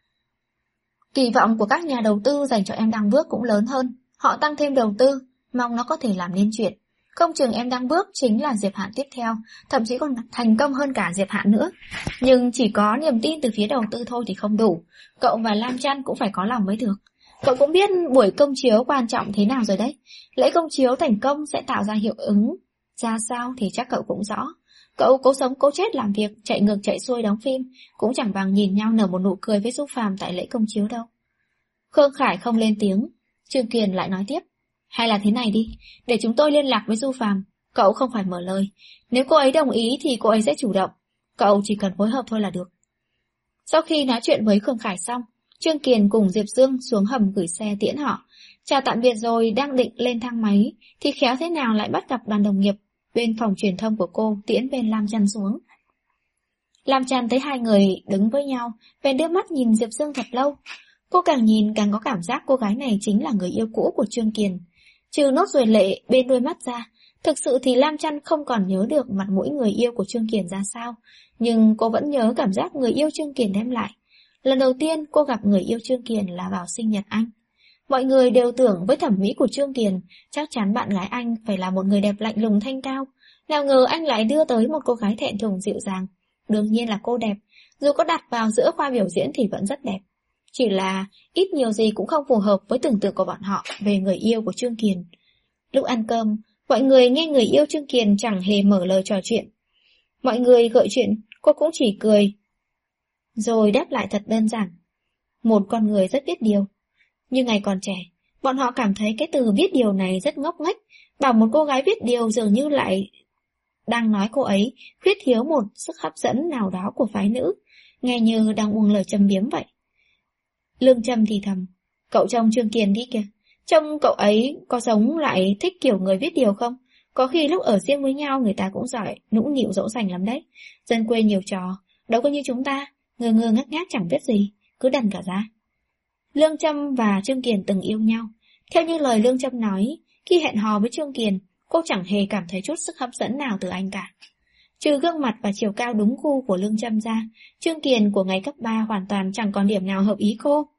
kỳ vọng của các nhà đầu tư dành cho Em Đang Bước cũng lớn hơn. Họ tăng thêm đầu tư, mong nó có thể làm nên chuyện. Không chừng Em Đang Bước chính là Diệp Hạn tiếp theo, thậm chí còn thành công hơn cả Diệp Hạn nữa. Nhưng chỉ có niềm tin từ phía đầu tư thôi thì không đủ. Cậu và Lam Chăn cũng phải có lòng mới được. Cậu cũng biết buổi công chiếu quan trọng thế nào rồi đấy. Lễ công chiếu thành công sẽ tạo ra hiệu ứng ra sao thì chắc cậu cũng rõ. Cậu cố sống cố chết làm việc, chạy ngược chạy xuôi đóng phim, cũng chẳng bằng nhìn nhau nở một nụ cười với Du Phàm tại lễ công chiếu đâu. Khương Khải không lên tiếng. Trương Kiền lại nói tiếp, hay là thế này đi, để chúng tôi liên lạc với Du Phàm, cậu không phải mở lời. Nếu cô ấy đồng ý thì cô ấy sẽ chủ động, cậu chỉ cần phối hợp thôi là được. Sau khi nói chuyện với Khương Khải xong, Trương Kiền cùng Diệp Dương xuống hầm gửi xe tiễn họ. Chào tạm biệt rồi đang định lên thang máy, thì khéo thế nào lại bắt gặp đoàn đồng nghiệp bên phòng truyền thông của cô tiễn bên Lam Chăn xuống. Lam Chăn thấy hai người đứng với nhau, bèn đưa mắt nhìn Diệp Dương thật lâu. Cô càng nhìn càng có cảm giác cô gái này chính là người yêu cũ của Trương Kiền. Trừ nốt ruồi lệ bên đôi mắt ra, thực sự thì Lam Chăn không còn nhớ được mặt mũi người yêu của Trương Kiền ra sao, nhưng cô vẫn nhớ cảm giác người yêu Trương Kiền đem lại. Lần đầu tiên cô gặp người yêu Trương Kiền là vào sinh nhật anh. Mọi người đều tưởng với thẩm mỹ của Trương Kiền, chắc chắn bạn gái anh phải là một người đẹp lạnh lùng thanh cao. Nào ngờ anh lại đưa tới một cô gái thẹn thùng dịu dàng. Đương nhiên là cô đẹp, dù có đặt vào giữa khoa biểu diễn thì vẫn rất đẹp. Chỉ là ít nhiều gì cũng không phù hợp với tưởng tượng của bọn họ về người yêu của Trương Kiền. Lúc ăn cơm, mọi người nghe người yêu Trương Kiền chẳng hề mở lời trò chuyện. Mọi người gợi chuyện, cô cũng chỉ cười, rồi đáp lại thật đơn giản. Một con người rất biết điều. Như ngày còn trẻ, bọn họ cảm thấy cái từ biết điều này rất ngốc nghếch, bảo một cô gái biết điều dường như lại đang nói cô ấy khuyết thiếu một sức hấp dẫn nào đó của phái nữ, nghe như đang buông lời châm biếm vậy. Lương Trâm thì thầm, cậu trông Trương Kiền đi kìa, trông cậu ấy có giống lại thích kiểu người biết điều không? Có khi lúc ở riêng với nhau người ta cũng giỏi nũng nịu dỗ dành lắm đấy. Dân quê nhiều trò, đâu có như chúng ta, ngơ ngơ ngác ngác chẳng biết gì, cứ đần cả ra. Lương Trâm và Trương Kiền từng yêu nhau. Theo như lời Lương Trâm nói, khi hẹn hò với Trương Kiền, cô chẳng hề cảm thấy chút sức hấp dẫn nào từ anh cả. Trừ gương mặt và chiều cao đúng gu của Lương Trâm ra, Trương Kiền của ngày cấp ba hoàn toàn chẳng còn điểm nào hợp ý cô.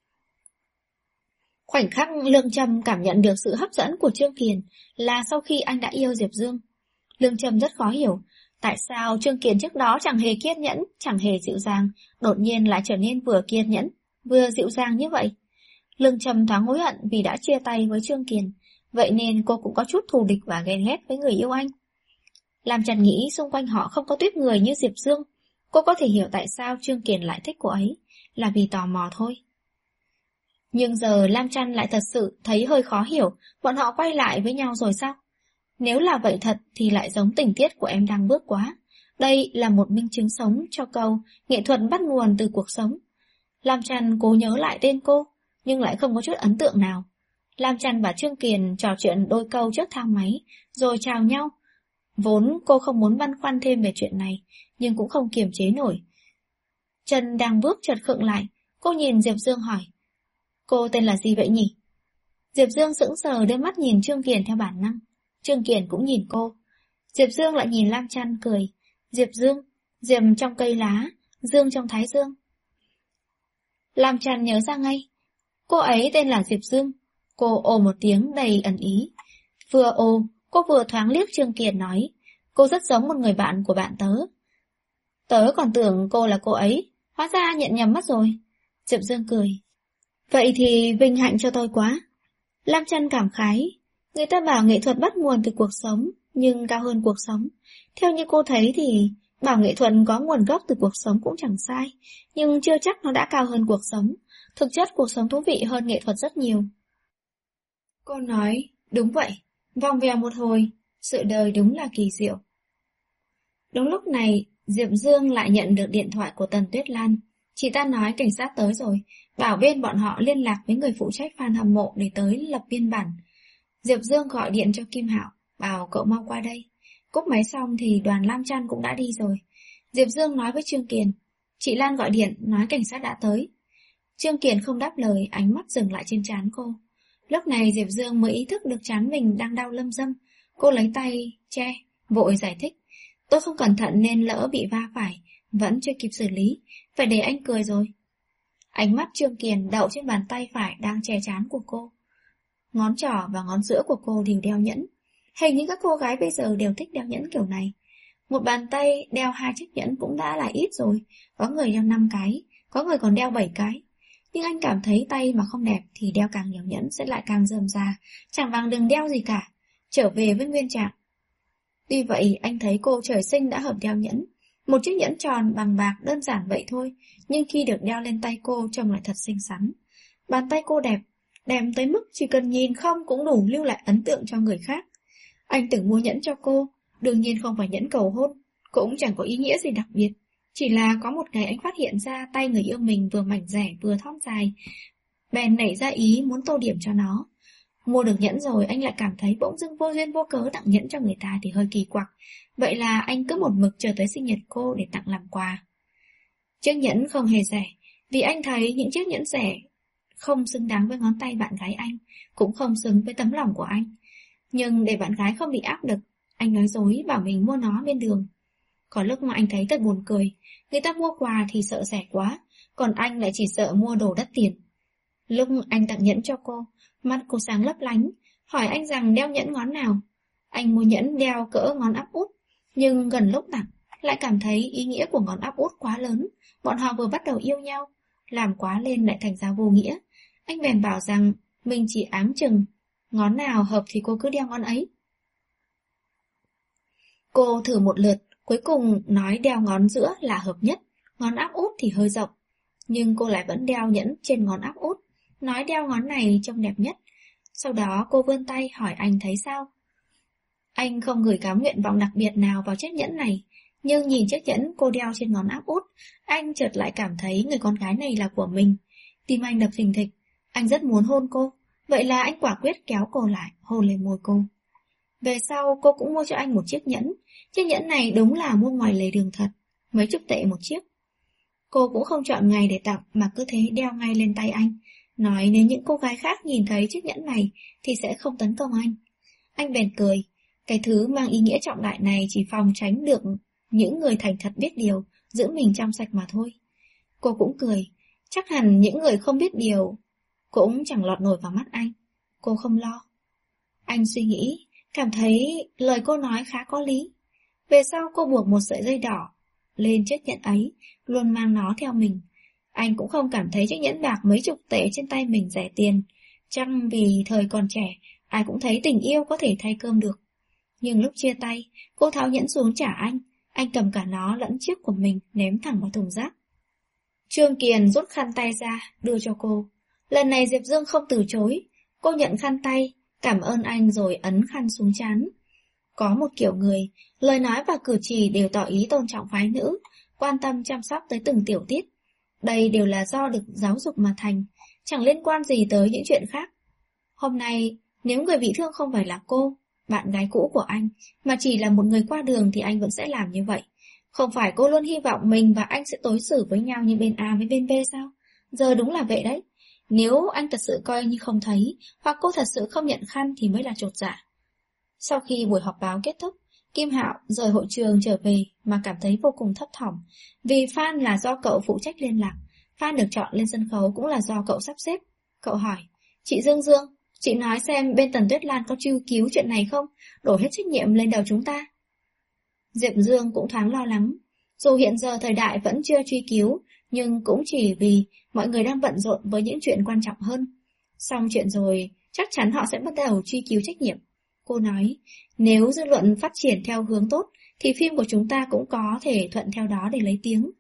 Khoảnh khắc Lương Trâm cảm nhận được sự hấp dẫn của Trương Kiền là sau khi anh đã yêu Diệp Dương. Lương Trâm rất khó hiểu, tại sao Trương Kiền trước đó chẳng hề kiên nhẫn, chẳng hề dịu dàng, đột nhiên lại trở nên vừa kiên nhẫn, vừa dịu dàng như vậy. Lương Trâm thoáng hối hận vì đã chia tay với Trương Kiền, vậy nên cô cũng có chút thù địch và ghen ghét với người yêu anh. Lam Chăn nghĩ xung quanh họ không có tuyết người như Diệp Dương, cô có thể hiểu tại sao Trương Kiền lại thích cô ấy, là vì tò mò thôi. Nhưng giờ Lam Chăn lại thật sự thấy hơi khó hiểu, bọn họ quay lại với nhau rồi sao? Nếu là vậy thật thì lại giống tình tiết của Em Đang Bước quá. Đây là một minh chứng sống cho câu nghệ thuật bắt nguồn từ cuộc sống. Lam Chăn cố nhớ lại tên cô, nhưng lại không có chút ấn tượng nào. Lam Chăn và Trương Kiền trò chuyện đôi câu trước thang máy, rồi chào nhau. Vốn cô không muốn băn khoăn thêm về chuyện này, nhưng cũng không kiềm chế nổi. Chân đang bước chợt khựng lại, cô nhìn Diệp Dương hỏi, cô tên là gì vậy nhỉ? Diệp Dương sững sờ đưa mắt nhìn Trương Kiền theo bản năng. Trương Kiền cũng nhìn cô. Diệp Dương lại nhìn Lam Chăn cười. Diệp Dương, Diệp trong cây lá, Dương trong thái dương. Lam Chăn nhớ ra ngay. Cô ấy tên là Diệp Dương. Cô ồ một tiếng đầy ẩn ý. Vừa ồ, cô vừa thoáng liếc Trương Kiền nói, cô rất giống một người bạn của bạn tớ. Tớ còn tưởng cô là cô ấy, hóa ra nhận nhầm mất rồi. Diệp Dương cười. Vậy thì vinh hạnh cho tôi quá. Lam Chân cảm khái. Người ta bảo nghệ thuật bắt nguồn từ cuộc sống, nhưng cao hơn cuộc sống. Theo như cô thấy thì bảo nghệ thuật có nguồn gốc từ cuộc sống cũng chẳng sai, nhưng chưa chắc nó đã cao hơn cuộc sống. Thực chất cuộc sống thú vị hơn nghệ thuật rất nhiều. Cô nói, đúng vậy, vòng vèo một hồi, sự đời đúng là kỳ diệu. Đúng lúc này, Diệp Dương lại nhận được điện thoại của Tần Tuyết Lan. Chị ta nói cảnh sát tới rồi, bảo bên bọn họ liên lạc với người phụ trách fan hâm mộ để tới lập biên bản. Diệp Dương gọi điện cho Kim Hạo, bảo cậu mau qua đây. Cúp máy xong thì đoàn Lam Chân cũng đã đi rồi. Diệp Dương nói với Trương Kiền, chị Lan gọi điện, nói cảnh sát đã tới. Trương Kiền không đáp lời, ánh mắt dừng lại trên trán cô. Lúc này Diệp Dương mới ý thức được trán mình đang đau lâm dâm. Cô lấy tay, che, vội giải thích. Tôi không cẩn thận nên lỡ bị va phải, vẫn chưa kịp xử lý, phải để anh cười rồi. Ánh mắt Trương Kiền đậu trên bàn tay phải đang che trán của cô. Ngón trỏ và ngón giữa của cô đều đeo nhẫn. Hình như các cô gái bây giờ đều thích đeo nhẫn kiểu này. Một bàn tay đeo hai chiếc nhẫn cũng đã là ít rồi. Có người đeo năm cái, có người còn đeo bảy cái. Nhưng anh cảm thấy tay mà không đẹp thì đeo càng nhiều nhẫn sẽ lại càng rườm rà, chẳng bằng đừng đeo gì cả, trở về với nguyên trạng. Tuy vậy anh thấy cô trời sinh đã hợp đeo nhẫn. Một chiếc nhẫn tròn bằng bạc đơn giản vậy thôi, nhưng khi được đeo lên tay cô trông lại thật xinh xắn. Bàn tay cô đẹp, đẹp tới mức chỉ cần nhìn không cũng đủ lưu lại ấn tượng cho người khác. Anh từng mua nhẫn cho cô, đương nhiên không phải nhẫn cầu hôn, cũng chẳng có ý nghĩa gì đặc biệt. Chỉ là có một ngày anh phát hiện ra tay người yêu mình vừa mảnh rẻ vừa thon dài, bèn nảy ra ý muốn tô điểm cho nó. Mua được nhẫn rồi anh lại cảm thấy bỗng dưng vô duyên vô cớ tặng nhẫn cho người ta thì hơi kỳ quặc. Vậy là anh cứ một mực chờ tới sinh nhật cô để tặng làm quà. Chiếc nhẫn không hề rẻ, vì anh thấy những chiếc nhẫn rẻ không xứng đáng với ngón tay bạn gái anh, cũng không xứng với tấm lòng của anh. Nhưng để bạn gái không bị áp lực, anh nói dối bảo mình mua nó bên đường. Có lúc mà anh thấy thật buồn cười, người ta mua quà thì sợ rẻ quá, còn anh lại chỉ sợ mua đồ đắt tiền. Lúc anh tặng nhẫn cho cô, mắt cô sáng lấp lánh, hỏi anh rằng đeo nhẫn ngón nào. Anh mua nhẫn đeo cỡ ngón áp út, nhưng gần lúc tặng, lại cảm thấy ý nghĩa của ngón áp út quá lớn. Bọn họ vừa bắt đầu yêu nhau, làm quá lên lại thành ra vô nghĩa. Anh bèn bảo rằng mình chỉ áng chừng, ngón nào hợp thì cô cứ đeo ngón ấy. Cô thử một lượt, cuối cùng nói đeo ngón giữa là hợp nhất, ngón áp út thì hơi rộng. Nhưng cô lại vẫn đeo nhẫn trên ngón áp út, nói đeo ngón này trông đẹp nhất. Sau đó cô vươn tay hỏi anh thấy sao. Anh không gửi gắm nguyện vọng đặc biệt nào vào chiếc nhẫn này, nhưng nhìn chiếc nhẫn cô đeo trên ngón áp út, anh chợt lại cảm thấy người con gái này là của mình. Tim anh đập thình thịch, anh rất muốn hôn cô, vậy là anh quả quyết kéo cô lại, hôn lên môi cô. Về sau cô cũng mua cho anh một chiếc nhẫn, chiếc nhẫn này đúng là mua ngoài lề đường thật, mấy chục tệ một chiếc. Cô cũng không chọn ngày để tặng mà cứ thế đeo ngay lên tay anh, nói nếu những cô gái khác nhìn thấy chiếc nhẫn này thì sẽ không tấn công anh. Anh bèn cười, cái thứ mang ý nghĩa trọng đại này chỉ phòng tránh được những người thành thật biết điều, giữ mình trong sạch mà thôi. Cô cũng cười, chắc hẳn những người không biết điều cũng chẳng lọt nổi vào mắt anh. Cô không lo. Anh suy nghĩ, cảm thấy lời cô nói khá có lý. Về sau cô buộc một sợi dây đỏ lên chiếc nhẫn ấy, luôn mang nó theo mình. Anh cũng không cảm thấy chiếc nhẫn bạc mấy chục tệ trên tay mình rẻ tiền. Chắc vì thời còn trẻ, ai cũng thấy tình yêu có thể thay cơm được. Nhưng lúc chia tay, cô tháo nhẫn xuống trả anh. Anh cầm cả nó lẫn chiếc của mình ném thẳng vào thùng rác. Trương Kiền rút khăn tay ra, đưa cho cô. Lần này Diệp Dương không từ chối. Cô nhận khăn tay, cảm ơn anh rồi ấn khăn xuống trán. Có một kiểu người, lời nói và cử chỉ đều tỏ ý tôn trọng phái nữ, quan tâm chăm sóc tới từng tiểu tiết. Đây đều là do được giáo dục mà thành, chẳng liên quan gì tới những chuyện khác. Hôm nay, nếu người bị thương không phải là cô, bạn gái cũ của anh, mà chỉ là một người qua đường thì anh vẫn sẽ làm như vậy. Không phải cô luôn hy vọng mình và anh sẽ đối xử với nhau như bên A với bên B sao? Giờ đúng là vậy đấy. Nếu anh thật sự coi như không thấy, hoặc cô thật sự không nhận khăn thì mới là chột dạ. Sau khi buổi họp báo kết thúc, Kim Hạo rời hội trường trở về mà cảm thấy vô cùng thấp thỏm. Vì fan là do cậu phụ trách liên lạc, fan được chọn lên sân khấu cũng là do cậu sắp xếp. Cậu hỏi, chị Dương Dương, chị nói xem bên Tần Tuyết Lan có truy cứu chuyện này không? Đổ hết trách nhiệm lên đầu chúng ta. Diệp Dương cũng thoáng lo lắng. Dù hiện giờ thời đại vẫn chưa truy cứu, nhưng cũng chỉ vì mọi người đang bận rộn với những chuyện quan trọng hơn. Xong chuyện rồi, chắc chắn họ sẽ bắt đầu truy cứu trách nhiệm. Cô nói, nếu dư luận phát triển theo hướng tốt, thì phim của chúng ta cũng có thể thuận theo đó để lấy tiếng.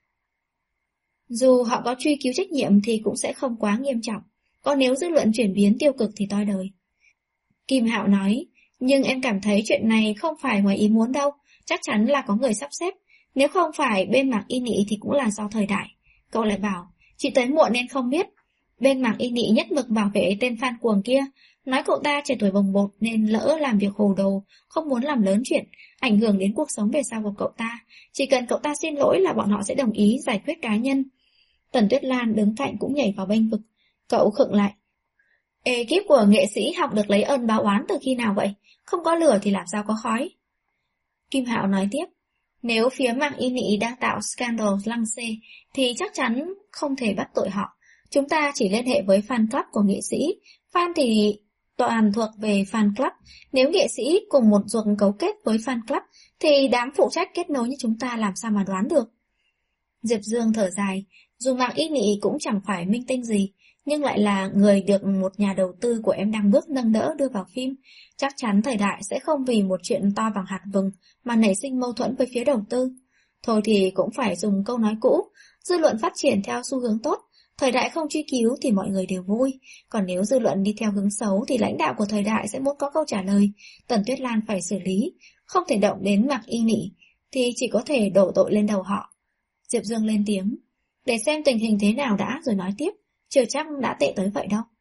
Dù họ có truy cứu trách nhiệm thì cũng sẽ không quá nghiêm trọng, còn nếu dư luận chuyển biến tiêu cực thì toi đời. Kim Hạo nói, nhưng em cảm thấy chuyện này không phải ngoài ý muốn đâu, chắc chắn là có người sắp xếp. Nếu không phải bên Mạc Y Nị thì cũng là do thời đại. Cậu lại bảo, chị tới muộn nên không biết. Bên Mạc Y Nị nhất mực bảo vệ tên fan cuồng kia, nói cậu ta trẻ tuổi bồng bột nên lỡ làm việc hồ đồ, không muốn làm lớn chuyện, ảnh hưởng đến cuộc sống về sau của cậu ta. Chỉ cần cậu ta xin lỗi là bọn họ sẽ đồng ý giải quyết cá nhân. Tần Tuyết Lan đứng cạnh cũng nhảy vào bênh vực. Cậu khựng lại. Ekip của nghệ sĩ học được lấy ơn báo oán từ khi nào vậy? Không có lửa thì làm sao có khói? Kim Hạo nói tiếp. Nếu phía Mạc Y Nị đang tạo scandal lăng xê thì chắc chắn không thể bắt tội họ. Chúng ta chỉ liên hệ với fan club của nghệ sĩ. Fan thì toàn thuộc về fan club. Nếu nghệ sĩ cùng một ruột cấu kết với fan club thì đám phụ trách kết nối như chúng ta làm sao mà đoán được? Diệp Dương thở dài. Dù Mạc Y Nị cũng chẳng phải minh tinh gì, nhưng lại là người được một nhà đầu tư của Em Đang Bước nâng đỡ đưa vào phim. Chắc chắn thời đại sẽ không vì một chuyện to bằng hạt vừng mà nảy sinh mâu thuẫn với phía đầu tư. Thôi thì cũng phải dùng câu nói cũ, dư luận phát triển theo xu hướng tốt, thời đại không truy cứu thì mọi người đều vui. Còn nếu dư luận đi theo hướng xấu thì lãnh đạo của thời đại sẽ muốn có câu trả lời. Tần Tuyết Lan phải xử lý, không thể động đến Mạc Y Nị, thì chỉ có thể đổ tội lên đầu họ. Diệp Dương lên tiếng, để xem tình hình thế nào đã rồi nói tiếp, chưa chắc đã tệ tới vậy đâu.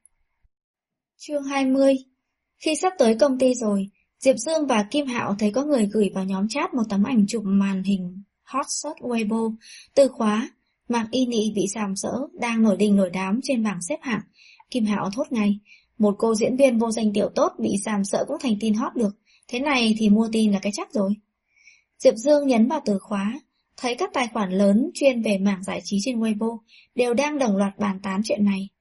Chương hai mươi. Khi sắp tới công ty rồi, Diệp Dương và Kim Hạo thấy có người gửi vào nhóm chat một tấm ảnh chụp màn hình hot shot Weibo, từ khóa Mạc Y Nị bị sàm sỡ, đang nổi đình nổi đám trên bảng xếp hạng. Kim Hạo thốt ngay, một cô diễn viên vô danh tiểu tốt bị sàm sỡ cũng thành tin hot được, thế này thì mua tin là cái chắc rồi. Diệp Dương nhấn vào từ khóa, thấy các tài khoản lớn chuyên về mảng giải trí trên Weibo đều đang đồng loạt bàn tán chuyện này.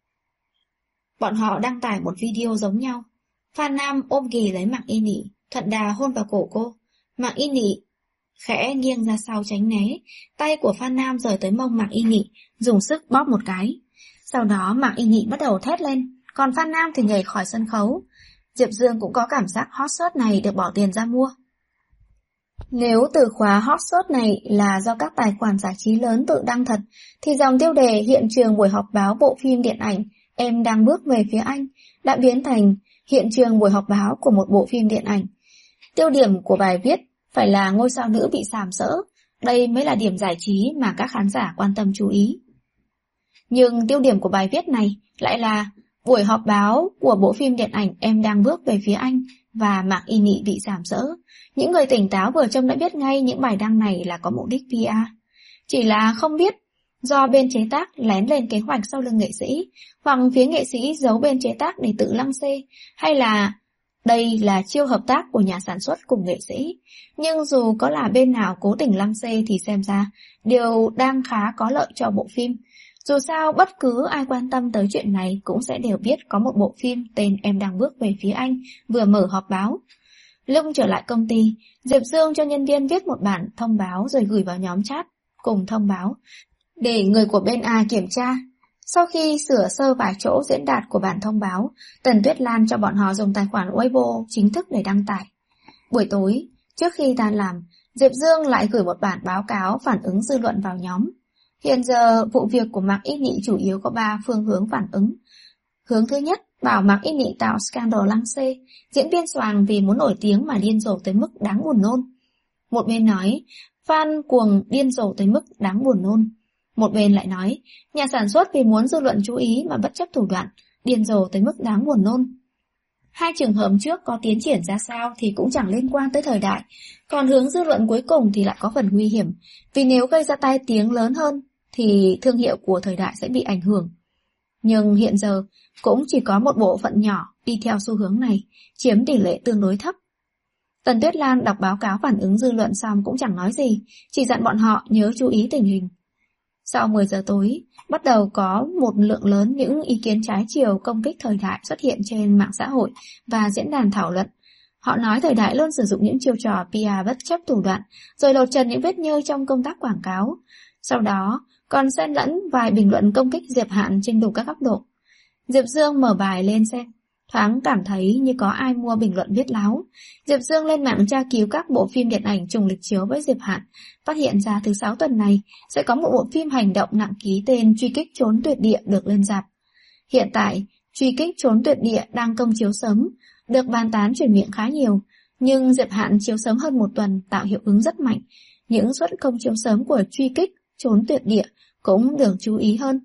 Bọn họ đăng tải một video giống nhau. Fan nam ôm ghì lấy Mạc Y Nị, thuận đà hôn vào cổ cô. Mạc Y Nị khẽ nghiêng ra sau tránh né, tay của fan nam rời tới mông Mạc Y Nị, dùng sức bóp một cái. Sau đó Mạc Y Nị bắt đầu thét lên, còn fan nam thì nhảy khỏi sân khấu. Diệp Dương cũng có cảm giác hot shot này được bỏ tiền ra mua. Nếu từ khóa hot shot này là do các tài khoản giải trí lớn tự đăng thật, thì dòng tiêu đề hiện trường buổi họp báo bộ phim điện ảnh Em Đang Bước Về Phía Anh đã biến thành hiện trường buổi họp báo của một bộ phim điện ảnh. Tiêu điểm của bài viết phải là ngôi sao nữ bị sàm sỡ, đây mới là điểm giải trí mà các khán giả quan tâm chú ý. Nhưng tiêu điểm của bài viết này lại là buổi họp báo của bộ phim điện ảnh Em Đang Bước Về Phía Anh và Mạc Y Nị bị sàm sỡ. Những người tỉnh táo vừa trông đã biết ngay những bài đăng này là có mục đích pê e. Chỉ là không biết do bên chế tác lén lên kế hoạch sau lưng nghệ sĩ, hoặc phía nghệ sĩ giấu bên chế tác để tự lăng xê, hay là đây là chiêu hợp tác của nhà sản xuất cùng nghệ sĩ. Nhưng dù có là bên nào cố tình lăng xê thì xem ra điều đang khá có lợi cho bộ phim. Dù sao bất cứ ai quan tâm tới chuyện này cũng sẽ đều biết có một bộ phim tên Em Đang Bước Về Phía Anh vừa mở họp báo. Lúc trở lại công ty, Diệp Dương cho nhân viên viết một bản thông báo rồi gửi vào nhóm chat cùng thông báo để người của bên A kiểm tra. Sau khi sửa sơ vài chỗ diễn đạt của bản thông báo, Tần Tuyết Lan cho bọn họ dùng tài khoản Weibo chính thức để đăng tải. Buổi tối, trước khi tan làm, Diệp Dương lại gửi một bản báo cáo phản ứng dư luận vào nhóm. Hiện giờ, vụ việc của Mạc Y Nị chủ yếu có ba phương hướng phản ứng. Hướng thứ nhất, bảo Mạc Y Nị tạo scandal lăng xê, diễn viên xoàng vì muốn nổi tiếng mà điên rồ tới mức đáng buồn nôn. Một bên nói, fan cuồng điên rồ tới mức đáng buồn nôn. Một bên lại nói, nhà sản xuất vì muốn dư luận chú ý mà bất chấp thủ đoạn, điên rồ tới mức đáng buồn nôn. Hai trường hợp trước có tiến triển ra sao thì cũng chẳng liên quan tới thời đại, còn hướng dư luận cuối cùng thì lại có phần nguy hiểm, vì nếu gây ra tai tiếng lớn hơn thì thương hiệu của thời đại sẽ bị ảnh hưởng. Nhưng hiện giờ cũng chỉ có một bộ phận nhỏ đi theo xu hướng này, chiếm tỷ lệ tương đối thấp. Tần Tuyết Lan đọc báo cáo phản ứng dư luận xong cũng chẳng nói gì, chỉ dặn bọn họ nhớ chú ý tình hình. Sau mười giờ tối, bắt đầu có một lượng lớn những ý kiến trái chiều công kích thời đại xuất hiện trên mạng xã hội và diễn đàn thảo luận. Họ nói thời đại luôn sử dụng những chiêu trò pê e bất chấp thủ đoạn, rồi lột trần những vết nhơ trong công tác quảng cáo. Sau đó còn xen lẫn vài bình luận công kích Diệp Hạn trên đủ các góc độ. Diệp Dương mở bài lên xem, thoáng cảm thấy như có ai mua bình luận viết láo. Diệp Dương lên mạng tra cứu các bộ phim điện ảnh trùng lịch chiếu với Diệp Hạn, phát hiện ra thứ sáu tuần này sẽ có một bộ phim hành động nặng ký tên Truy kích trốn tuyệt địa được lên rạp. Hiện tại, Truy kích trốn tuyệt địa đang công chiếu sớm, được bàn tán truyền miệng khá nhiều, nhưng Diệp Hạn chiếu sớm hơn một tuần tạo hiệu ứng rất mạnh. Những suất công chiếu sớm của Truy kích trốn tuyệt địa cũng được chú ý hơn.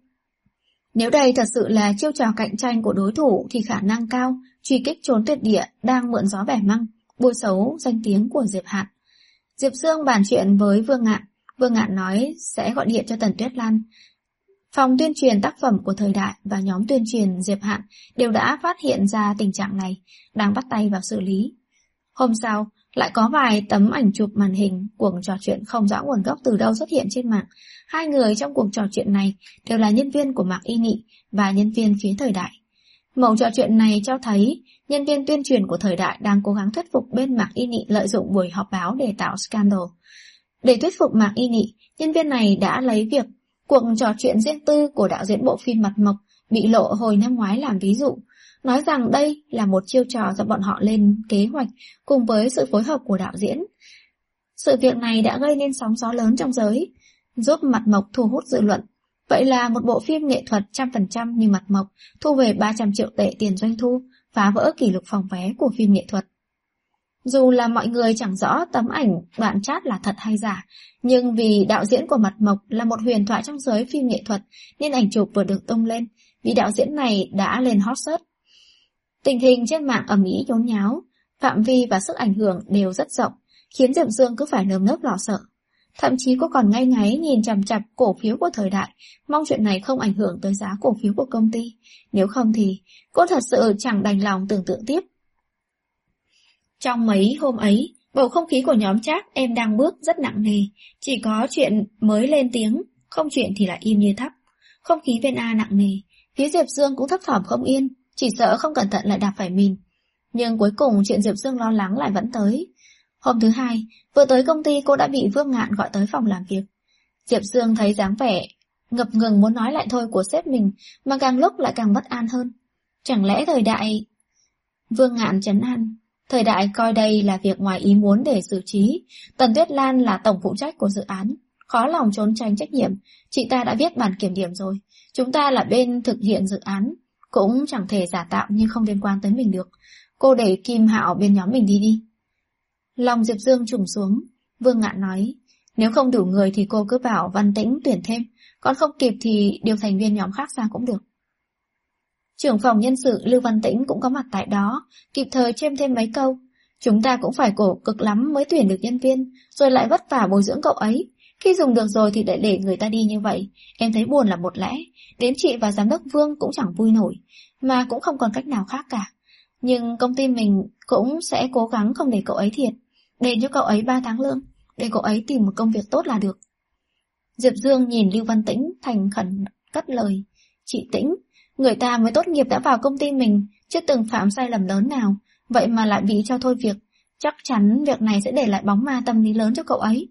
Nếu đây thật sự là chiêu trò cạnh tranh của đối thủ thì khả năng cao Truy kích trốn tuyệt địa đang mượn gió bẻ măng, bôi xấu danh tiếng của Diệp Hạn. Diệp Dương bàn chuyện với Vương Ngạn, Vương Ngạn nói sẽ gọi điện cho Tần Tuyết Lan. Phòng tuyên truyền tác phẩm của Thời Đại và nhóm tuyên truyền Diệp Hạn đều đã phát hiện ra tình trạng này, đang bắt tay vào xử lý. Hôm sau, lại có vài tấm ảnh chụp màn hình cuộc trò chuyện không rõ nguồn gốc từ đâu xuất hiện trên mạng. Hai người trong cuộc trò chuyện này đều là nhân viên của Mạc Y Nị và nhân viên phía Thời Đại. Mẫu trò chuyện này cho thấy nhân viên tuyên truyền của Thời Đại đang cố gắng thuyết phục bên Mạc Y Nị lợi dụng buổi họp báo để tạo scandal. Để thuyết phục Mạc Y Nị, nhân viên này đã lấy việc cuộc trò chuyện riêng tư của đạo diễn bộ phim Mặt Mộc bị lộ hồi năm ngoái làm ví dụ, nói rằng đây là một chiêu trò do bọn họ lên kế hoạch cùng với sự phối hợp của đạo diễn. Sự việc này đã gây nên sóng gió lớn trong giới, giúp Mặt Mộc thu hút dư luận. Vậy là một bộ phim nghệ thuật trăm phần trăm như Mặt Mộc thu về ba trăm triệu tệ tiền doanh thu, phá vỡ kỷ lục phòng vé của phim nghệ thuật. Dù là mọi người chẳng rõ tấm ảnh đoạn chat là thật hay giả, nhưng vì đạo diễn của Mặt Mộc là một huyền thoại trong giới phim nghệ thuật nên ảnh chụp vừa được tung lên, vì đạo diễn này đã lên hot search. Tình hình trên mạng ầm ĩ nhốn nháo, phạm vi và sức ảnh hưởng đều rất rộng, khiến Diệp Dương cứ phải nơm nớp lo sợ. Thậm chí cô còn ngây ngáy nhìn chằm chằm cổ phiếu của Thời Đại, mong chuyện này không ảnh hưởng tới giá cổ phiếu của công ty. Nếu không thì cô thật sự chẳng đành lòng tưởng tượng tiếp. Trong mấy hôm ấy, bầu không khí của nhóm chat Em Đang Bước rất nặng nề, chỉ có chuyện mới lên tiếng, không chuyện thì lại im như thắp. Không khí bên A nặng nề, phía Diệp Dương cũng thấp thỏm không yên, chỉ sợ không cẩn thận lại đạp phải mìn. Nhưng cuối cùng chuyện Diệp Dương lo lắng lại vẫn tới. Hôm thứ hai, vừa tới công ty cô đã bị Vương Ngạn gọi tới phòng làm việc. Diệp Dương thấy dáng vẻ ngập ngừng muốn nói lại thôi của sếp mình, mà càng lúc lại càng bất an hơn. Chẳng lẽ Thời Đại... Vương Ngạn trấn an. Thời Đại coi đây là việc ngoài ý muốn để xử trí. Tần Tuyết Lan là tổng phụ trách của dự án, khó lòng trốn tránh trách nhiệm. Chị ta đã viết bản kiểm điểm rồi. Chúng ta là bên thực hiện dự án, cũng chẳng thể giả tạo như không liên quan tới mình được. Cô để Kim Hạo bên nhóm mình đi đi. Lòng Diệp Dương trùng xuống. Vương Ngạn nói, nếu không đủ người thì cô cứ bảo Văn Tĩnh tuyển thêm, còn không kịp thì điều thành viên nhóm khác ra cũng được. Trưởng phòng nhân sự Lưu Văn Tĩnh cũng có mặt tại đó, kịp thời chêm thêm mấy câu. Chúng ta cũng phải cổ cực lắm mới tuyển được nhân viên, rồi lại vất vả bồi dưỡng cậu ấy. Khi dùng được rồi thì lại để người ta đi như vậy, em thấy buồn là một lẽ. Đến chị và giám đốc Vương cũng chẳng vui nổi, mà cũng không còn cách nào khác cả. Nhưng công ty mình cũng sẽ cố gắng không để cậu ấy thiệt, đền cho cậu ấy ba tháng lương, để cậu ấy tìm một công việc tốt là được. Diệp Dương nhìn Lưu Văn Tĩnh thành khẩn cất lời. Chị Tĩnh, người ta mới tốt nghiệp đã vào công ty mình, chưa từng phạm sai lầm lớn nào, vậy mà lại bị cho thôi việc. Chắc chắn việc này sẽ để lại bóng ma tâm lý lớn cho cậu ấy.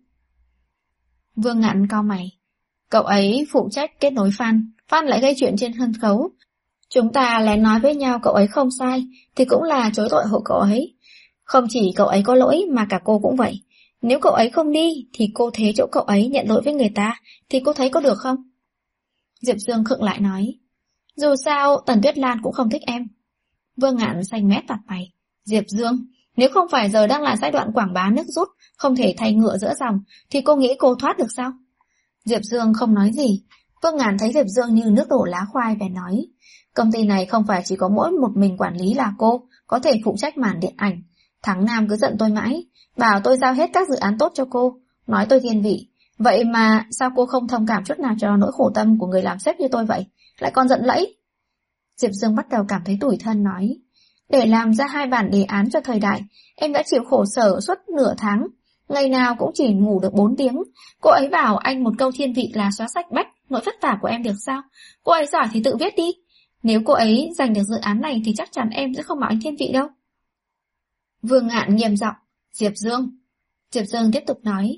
Vương Ngạn cau mày. Cậu ấy phụ trách kết nối fan, fan lại gây chuyện trên sân khấu. Chúng ta lén nói với nhau cậu ấy không sai, thì cũng là chối tội hộ cậu ấy. Không chỉ cậu ấy có lỗi mà cả cô cũng vậy. Nếu cậu ấy không đi thì cô thế chỗ cậu ấy nhận lỗi với người ta, thì cô thấy có được không? Diệp Dương khựng lại nói. Dù sao Tần Tuyết Lan cũng không thích em. Vương Ngạn xanh mét vặt mày. Diệp Dương, nếu không phải giờ đang là giai đoạn quảng bá nước rút, không thể thay ngựa giữa dòng, thì cô nghĩ cô thoát được sao? Diệp Dương không nói gì. Vương Ngạn thấy Diệp Dương như nước đổ lá khoai bèn nói. Công ty này không phải chỉ có mỗi một mình quản lý là cô, có thể phụ trách màn điện ảnh. Thắng Nam cứ giận tôi mãi, bảo tôi giao hết các dự án tốt cho cô, nói tôi thiên vị. Vậy mà sao cô không thông cảm chút nào cho nỗi khổ tâm của người làm sếp như tôi vậy, lại còn giận lẫy? Diệp Dương bắt đầu cảm thấy tủi thân nói. Để làm ra hai bản đề án cho Thời Đại, em đã chịu khổ sở suốt nửa tháng, ngày nào cũng chỉ ngủ được bốn tiếng. Cô ấy bảo anh một câu thiên vị là xóa sạch bách nỗi vất vả của em được sao? Cô ấy giỏi thì tự viết đi. Nếu cô ấy giành được dự án này thì chắc chắn em sẽ không bảo anh thiên vị đâu. Vương Ngạn nghiêm giọng. Diệp Dương. Diệp Dương tiếp tục nói.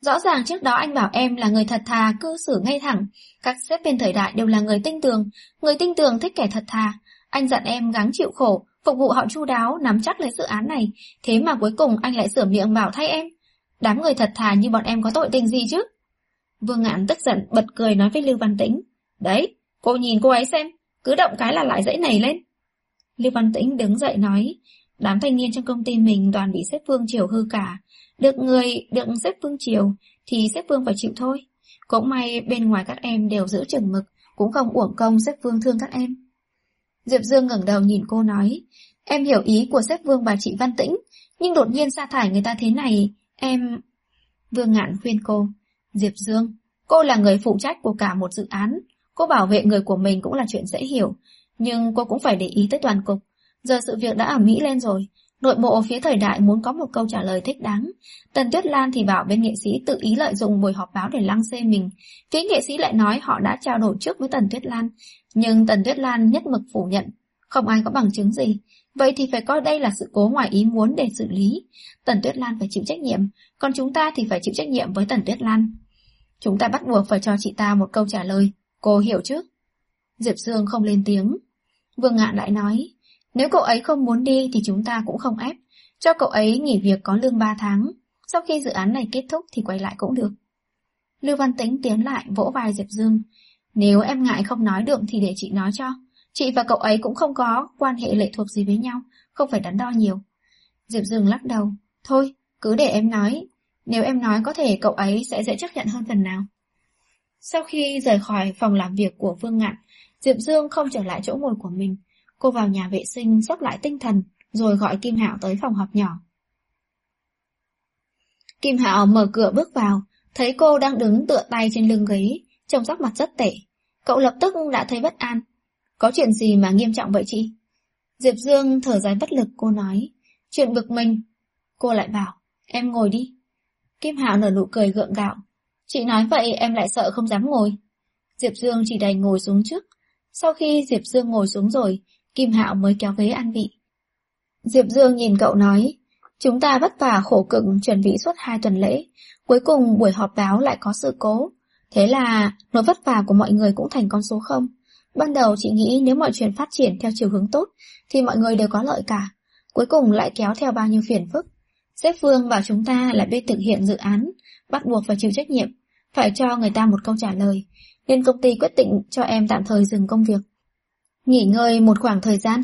Rõ ràng trước đó anh bảo em là người thật thà, cư xử ngay thẳng. Các sếp bên thời đại đều là người tinh tường. Người tinh tường thích kẻ thật thà. Anh dặn em gắng chịu khổ, phục vụ họ chu đáo, nắm chắc lấy dự án này. Thế mà cuối cùng anh lại sửa miệng bảo thay em. Đám người thật thà như bọn em có tội tình gì chứ? Vương Ngạn tức giận bật cười nói với Lưu Văn Tĩnh. Đấy, cô nhìn cô ấy xem, cứ động cái là lại dãy nảy lên. Lưu Văn Tĩnh đứng dậy nói, đám thanh niên trong công ty mình toàn bị sếp Vương chiều hư cả. Được người, được sếp Vương chiều, thì sếp Vương phải chịu thôi. Cũng may bên ngoài các em đều giữ chừng mực, cũng không uổng công sếp Vương thương các em. Diệp Dương ngẩng đầu nhìn cô nói, em hiểu ý của sếp Vương và chị Văn Tĩnh, nhưng đột nhiên sa thải người ta thế này, em... Vương Ngạn khuyên cô, Diệp Dương, cô là người phụ trách của cả một dự án, cô bảo vệ người của mình cũng là chuyện dễ hiểu, nhưng cô cũng phải để ý tới toàn cục. Giờ sự việc đã ầm ĩ lên rồi, nội bộ phía thời đại muốn có một câu trả lời thích đáng. Tần Tuyết Lan thì bảo bên nghệ sĩ tự ý lợi dụng buổi họp báo để lăng xê mình. Phía nghệ sĩ lại nói họ đã trao đổi trước với Tần Tuyết Lan, nhưng Tần Tuyết Lan nhất mực phủ nhận, không ai có bằng chứng gì. Vậy thì phải coi đây là sự cố ngoài ý muốn để xử lý. Tần Tuyết Lan phải chịu trách nhiệm, còn chúng ta thì phải chịu trách nhiệm với Tần Tuyết Lan. Chúng ta bắt buộc phải cho chị ta một câu trả lời, cô hiểu chứ? Diệp Dương không lên tiếng. Vương Ngạn lại nói, nếu cậu ấy không muốn đi thì chúng ta cũng không ép, cho cậu ấy nghỉ việc có lương ba tháng, sau khi dự án này kết thúc thì quay lại cũng được. Lưu Văn Tĩnh tiến lại vỗ vai Diệp Dương, nếu em ngại không nói được thì để chị nói cho, chị và cậu ấy cũng không có quan hệ lệ thuộc gì với nhau, không phải đắn đo nhiều. Diệp Dương lắc đầu, thôi, cứ để em nói, nếu em nói có thể cậu ấy sẽ dễ chấp nhận hơn phần nào. Sau khi rời khỏi phòng làm việc của Vương Ngạn, Diệp Dương không trở lại chỗ ngồi của mình. Cô vào nhà vệ sinh dốc lại tinh thần, rồi gọi Kim Hạo tới phòng họp nhỏ. Kim Hạo mở cửa bước vào, thấy cô đang đứng tựa tay trên lưng ghế, trông sắc mặt rất tệ. Cậu lập tức đã thấy bất an. Có chuyện gì mà nghiêm trọng vậy chị? Diệp Dương thở dài bất lực, cô nói, chuyện bực mình. Cô lại bảo, em ngồi đi. Kim Hạo nở nụ cười gượng gạo. Chị nói vậy em lại sợ không dám ngồi. Diệp Dương chỉ đành ngồi xuống trước. Sau khi Diệp Dương ngồi xuống rồi, Kim Hạo mới kéo ghế an vị. Diệp Dương nhìn cậu nói, chúng ta vất vả khổ cực chuẩn bị suốt hai tuần lễ, cuối cùng buổi họp báo lại có sự cố. Thế là nỗi vất vả của mọi người cũng thành con số không. Ban đầu chị nghĩ nếu mọi chuyện phát triển theo chiều hướng tốt thì mọi người đều có lợi cả, cuối cùng lại kéo theo bao nhiêu phiền phức. Sếp Vương bảo chúng ta là bên thực hiện dự án, bắt buộc phải chịu trách nhiệm, phải cho người ta một câu trả lời, nên công ty quyết định cho em tạm thời dừng công việc, nghỉ ngơi một khoảng thời gian.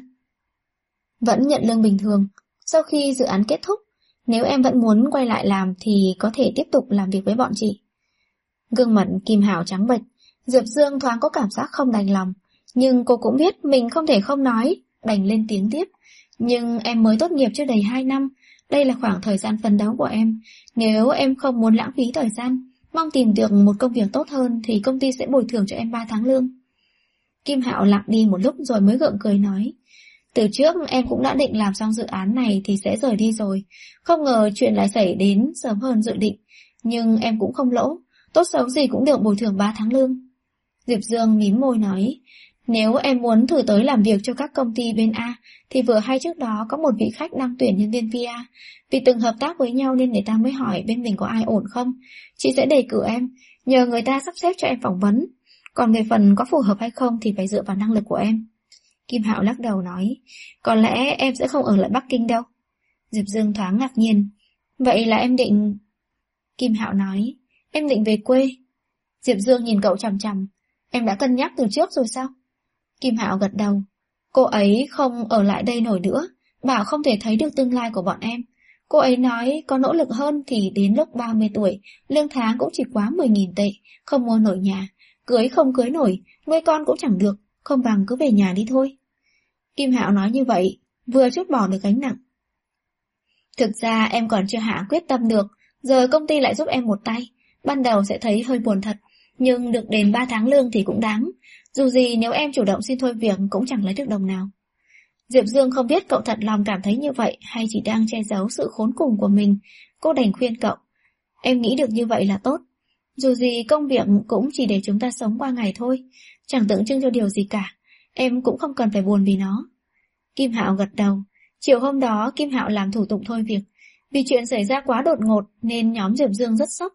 Vẫn nhận lương bình thường, sau khi dự án kết thúc, nếu em vẫn muốn quay lại làm thì có thể tiếp tục làm việc với bọn chị. Gương mặt Kim Hạo trắng bệch, Diệp Dương thoáng có cảm giác không đành lòng, nhưng cô cũng biết mình không thể không nói, đành lên tiếng tiếp. Nhưng em mới tốt nghiệp chưa đầy hai năm, đây là khoảng thời gian phấn đấu của em. Nếu em không muốn lãng phí thời gian, mong tìm được một công việc tốt hơn thì công ty sẽ bồi thường cho em ba tháng lương. Kim Hạo lặng đi một lúc rồi mới gượng cười nói, từ trước em cũng đã định làm xong dự án này thì sẽ rời đi rồi, không ngờ chuyện lại xảy đến sớm hơn dự định, nhưng em cũng không lỗ, tốt xấu gì cũng được bồi thường ba tháng lương. Diệp Dương mím môi nói, nếu em muốn thử tới làm việc cho các công ty bên A thì vừa hay trước đó có một vị khách đang tuyển nhân viên pê e, vì từng hợp tác với nhau nên người ta mới hỏi bên mình có ai ổn không. Chị sẽ đề cử em, nhờ người ta sắp xếp cho em phỏng vấn, còn về phần có phù hợp hay không thì phải dựa vào năng lực của em. Kim Hạo lắc đầu nói, có lẽ em sẽ không ở lại Bắc Kinh đâu. Diệp Dương thoáng ngạc nhiên, vậy là em định... Kim Hạo nói, em định về quê. Diệp Dương nhìn cậu chằm chằm, em đã cân nhắc từ trước rồi sao? Kim Hạo gật đầu, cô ấy không ở lại đây nổi nữa, bảo không thể thấy được tương lai của bọn em. Cô ấy nói có nỗ lực hơn thì đến lúc ba mươi tuổi, lương tháng cũng chỉ quá mười nghìn tệ, không mua nổi nhà, cưới không cưới nổi, nuôi con cũng chẳng được, không bằng cứ về nhà đi thôi. Kim Hạo nói như vậy, vừa chút bỏ được gánh nặng. Thực ra em còn chưa hạ quyết tâm được, giờ công ty lại giúp em một tay, ban đầu sẽ thấy hơi buồn thật, nhưng được đền ba tháng lương thì cũng đáng, dù gì nếu em chủ động xin thôi việc cũng chẳng lấy được đồng nào. Diệp Dương không biết cậu thật lòng cảm thấy như vậy hay chỉ đang che giấu sự khốn cùng của mình, cô đành khuyên cậu, em nghĩ được như vậy là tốt, dù gì công việc cũng chỉ để chúng ta sống qua ngày thôi, chẳng tượng trưng cho điều gì cả, em cũng không cần phải buồn vì nó. Kim Hạo gật đầu. Chiều hôm đó Kim Hạo làm thủ tục thôi việc, vì chuyện xảy ra quá đột ngột nên nhóm Diệp Dương rất sốc.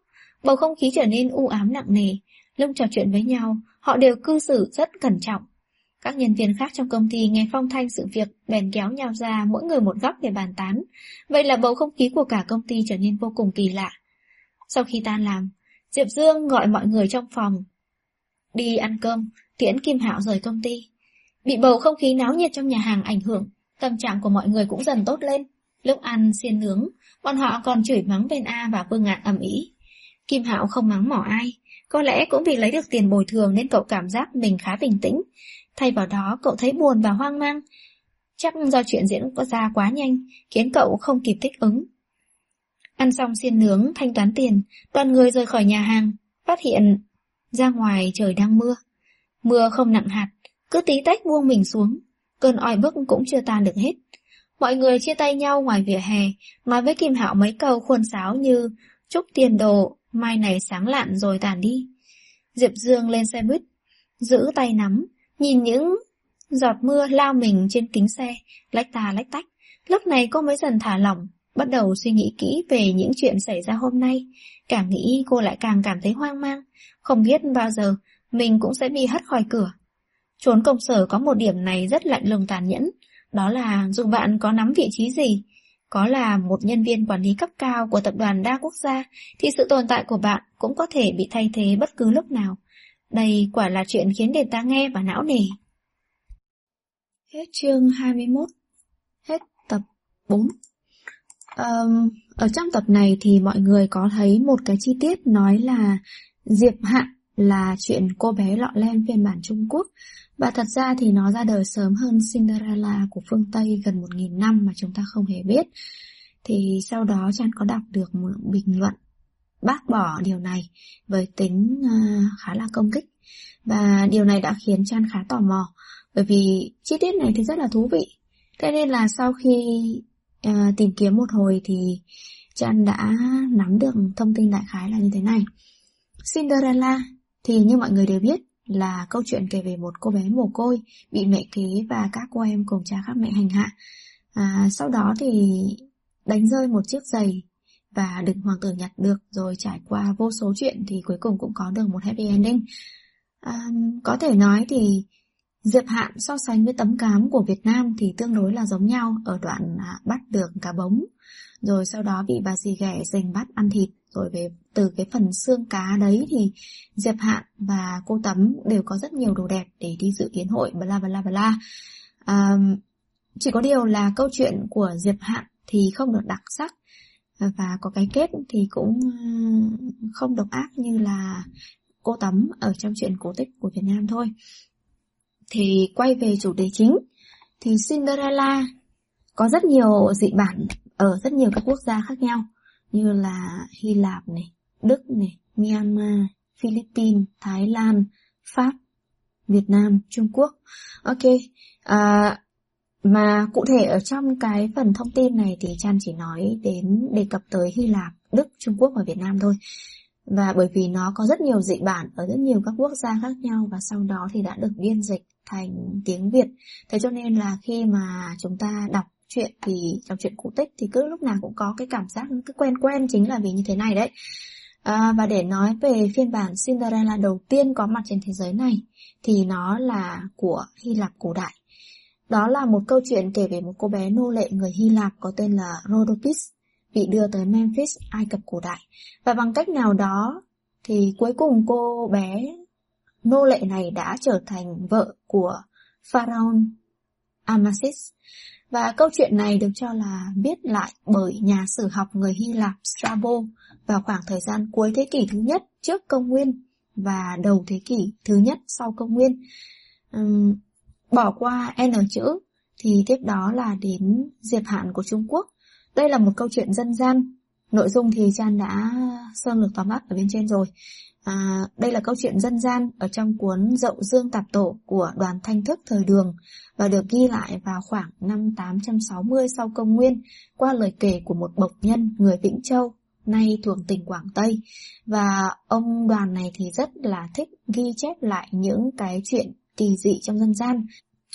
Bầu không khí trở nên u ám nặng nề. Lúc trò chuyện với nhau, họ đều cư xử rất cẩn trọng. Các nhân viên khác trong công ty nghe phong thanh sự việc bèn kéo nhau ra mỗi người một góc để bàn tán. Vậy là bầu không khí của cả công ty trở nên vô cùng kỳ lạ. Sau khi tan làm, Diệp Dương gọi mọi người trong phòng đi ăn cơm, tiễn Kim Hạo rời công ty. Bị bầu không khí náo nhiệt trong nhà hàng ảnh hưởng, tâm trạng của mọi người cũng dần tốt lên. Lúc ăn xiên nướng, bọn họ còn chửi mắng bên A và Vương Ngạn ầm ĩ. Kim Hạo không mắng mỏ ai, có lẽ cũng vì lấy được tiền bồi thường nên cậu cảm giác mình khá bình tĩnh. Thay vào đó cậu thấy buồn và hoang mang. Chắc do chuyện diễn có ra quá nhanh, khiến cậu không kịp thích ứng. Ăn xong xiên nướng, thanh toán tiền, đoàn người rời khỏi nhà hàng, phát hiện ra ngoài trời đang mưa. Mưa không nặng hạt, cứ tí tách buông mình xuống, cơn oi bức cũng chưa tan được hết. Mọi người chia tay nhau ngoài vỉa hè, nói với Kim Hạo mấy câu khuôn sáo như chúc tiền đồ, mai này sáng lạn rồi tàn đi. Diệp Dương lên xe buýt, giữ tay nắm, nhìn những giọt mưa lao mình trên kính xe, lách tà lách tách. Lúc này cô mới dần thả lỏng, bắt đầu suy nghĩ kỹ về những chuyện xảy ra hôm nay. Càng nghĩ cô lại càng cảm thấy hoang mang, không biết bao giờ mình cũng sẽ bị hất khỏi cửa. Trốn công sở có một điểm này rất lạnh lùng tàn nhẫn, đó là dù bạn có nắm vị trí gì, có là một nhân viên quản lý cấp cao của tập đoàn đa quốc gia, thì sự tồn tại của bạn cũng có thể bị thay thế bất cứ lúc nào. Đây quả là chuyện khiến người ta nghe và não nề. Hết chương hai mươi mốt. Hết tập bốn. Um, ở trong tập này thì mọi người có thấy một cái chi tiết nói là Diệp Hạ là chuyện cô bé lọ lem phiên bản Trung Quốc. Và thật ra thì nó ra đời sớm hơn Cinderella của phương Tây gần một nghìn năm mà chúng ta không hề biết. Thì sau đó Chan có đọc được một bình luận bác bỏ điều này với tính uh, khá là công kích. Và điều này đã khiến Chan khá tò mò, bởi vì chi tiết này thì rất là thú vị. Thế nên là sau khi uh, tìm kiếm một hồi thì Chan đã nắm được thông tin đại khái là như thế này. Cinderella thì như mọi người đều biết là câu chuyện kể về một cô bé mồ côi bị mẹ kế và các cô em cùng cha khác mẹ hành hạ. À, sau đó thì đánh rơi một chiếc giày và được hoàng tử nhặt được, rồi trải qua vô số chuyện thì cuối cùng cũng có được một happy ending. À, có thể nói thì Diệp Hạn so sánh với tấm cám của Việt Nam thì tương đối là giống nhau ở đoạn à, bắt được cá bống, rồi sau đó bị bà dì ghẻ giành bắt ăn thịt, rồi về từ cái phần xương cá đấy thì Diệp Hạn và cô Tấm đều có rất nhiều đồ đẹp để đi dự yến hội bla bla bla. À, chỉ có điều là câu chuyện của Diệp Hạn thì không được đặc sắc và có cái kết thì cũng không độc ác như là cô Tấm ở trong chuyện cổ tích của Việt Nam thôi. Thì quay về chủ đề chính thì Cinderella có rất nhiều dị bản ở rất nhiều các quốc gia khác nhau, như là Hy Lạp này, Đức này, Myanmar, Philippines, Thái Lan, Pháp, Việt Nam, Trung Quốc. Ok, à, mà cụ thể ở trong cái phần thông tin này thì Chan chỉ nói đến đề cập tới Hy Lạp, Đức, Trung Quốc và Việt Nam thôi. Và bởi vì nó có rất nhiều dị bản ở rất nhiều các quốc gia khác nhau và sau đó thì đã được biên dịch thành tiếng Việt. Thế cho nên là khi mà chúng ta đọc chuyện thì đọc chuyện cổ tích thì cứ lúc nào cũng có cái cảm giác cứ quen quen, chính là vì như thế này đấy. À, và để nói về phiên bản Cinderella đầu tiên có mặt trên thế giới này thì nó là của Hy Lạp cổ đại. Đó là một câu chuyện kể về một cô bé nô lệ người Hy Lạp có tên là Rhodopis, bị đưa tới Memphis, Ai Cập cổ đại. Và bằng cách nào đó thì cuối cùng cô bé nô lệ này đã trở thành vợ của Pharaoh Amasis. Và câu chuyện này được cho là viết lại bởi nhà sử học người Hy Lạp Strabo vào khoảng thời gian cuối thế kỷ thứ nhất trước công nguyên và đầu thế kỷ thứ nhất sau công nguyên. Uhm, bỏ qua N chữ thì tiếp đó là đến Diệp Hạn của Trung Quốc. Đây là một câu chuyện dân gian. Nội dung thì Chan đã sơ lược tóm tắt ở bên trên rồi. À, đây là câu chuyện dân gian ở trong cuốn Dậu Dương Tạp Tổ của Đoàn Thanh Thức thời Đường và được ghi lại vào khoảng năm tám trăm sáu mươi sau công nguyên qua lời kể của một bộc nhân người Vĩnh Châu, nay thuộc tỉnh Quảng Tây. Và ông Đoàn này thì rất là thích ghi chép lại những cái chuyện kỳ dị trong dân gian.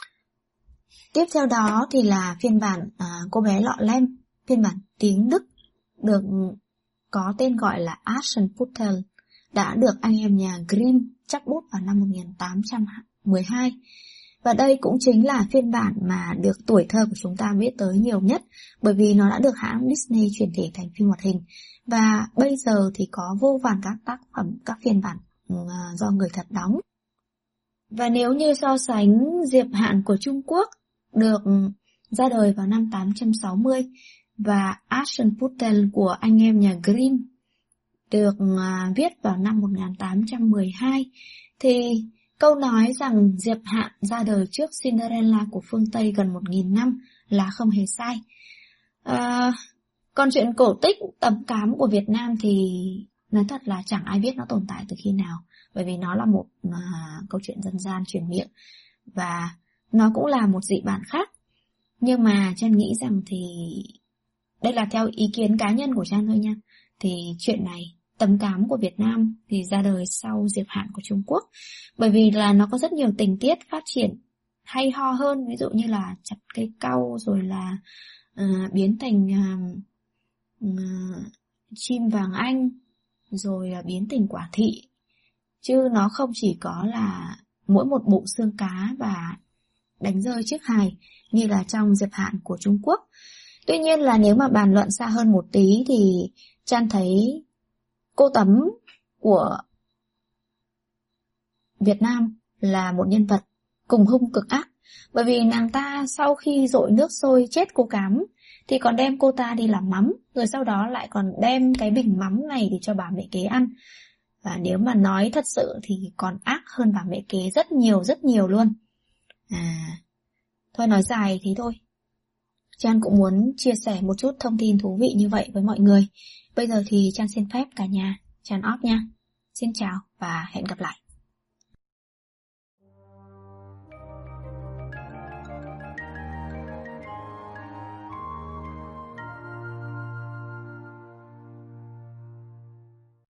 Tiếp theo đó thì là phiên bản à, cô bé lọ lem, phiên bản tiếng Đức được có tên gọi là Aschenputtel đã được anh em nhà Grimm chắp bút vào năm một nghìn tám trăm mười hai. Và đây cũng chính là phiên bản mà được tuổi thơ của chúng ta biết tới nhiều nhất, bởi vì nó đã được hãng Disney chuyển thể thành phim hoạt hình. Và bây giờ thì có vô vàn các tác phẩm, các phiên bản do người thật đóng. Và nếu như so sánh Diệp Hạn của Trung Quốc được ra đời vào năm tám trăm sáu mươi và Aschenputtel của anh em nhà Grimm được viết vào năm một nghìn tám trăm mười hai, thì câu nói rằng Diệp Hạn ra đời trước Cinderella của phương Tây gần một nghìn năm là không hề sai. À, còn chuyện cổ tích tấm cám của Việt Nam thì nói thật là chẳng ai biết nó tồn tại từ khi nào, bởi vì nó là một uh, câu chuyện dân gian truyền miệng và nó cũng là một dị bản khác. Nhưng mà Trang nghĩ rằng thì đây là theo ý kiến cá nhân của Trang thôi nha, thì chuyện này tấm cám của Việt Nam thì ra đời sau Diệp Hạn của Trung Quốc, bởi vì là nó có rất nhiều tình tiết phát triển hay ho hơn, ví dụ như là chặt cây cau, rồi là uh, biến thành uh, uh, chim vàng Anh, rồi uh, biến thành quả thị, chứ nó không chỉ có là mỗi một bộ xương cá và đánh rơi chiếc hài như là trong Diệp Hạn của Trung Quốc. Tuy nhiên là nếu mà bàn luận xa hơn một tí thì Trang thấy cô Tấm của Việt Nam là một nhân vật cùng hung cực ác, bởi vì nàng ta sau khi dội nước sôi chết cô Cám thì còn đem cô ta đi làm mắm, rồi sau đó lại còn đem cái bình mắm này để cho bà mẹ kế ăn. Và nếu mà nói thật sự thì còn ác hơn bà mẹ kế rất nhiều rất nhiều luôn. À, thôi nói dài thế thôi. Trang cũng muốn chia sẻ một chút thông tin thú vị như vậy với mọi người. Bây giờ thì Trang xin phép cả nhà Trang off nha. Xin chào và hẹn gặp lại.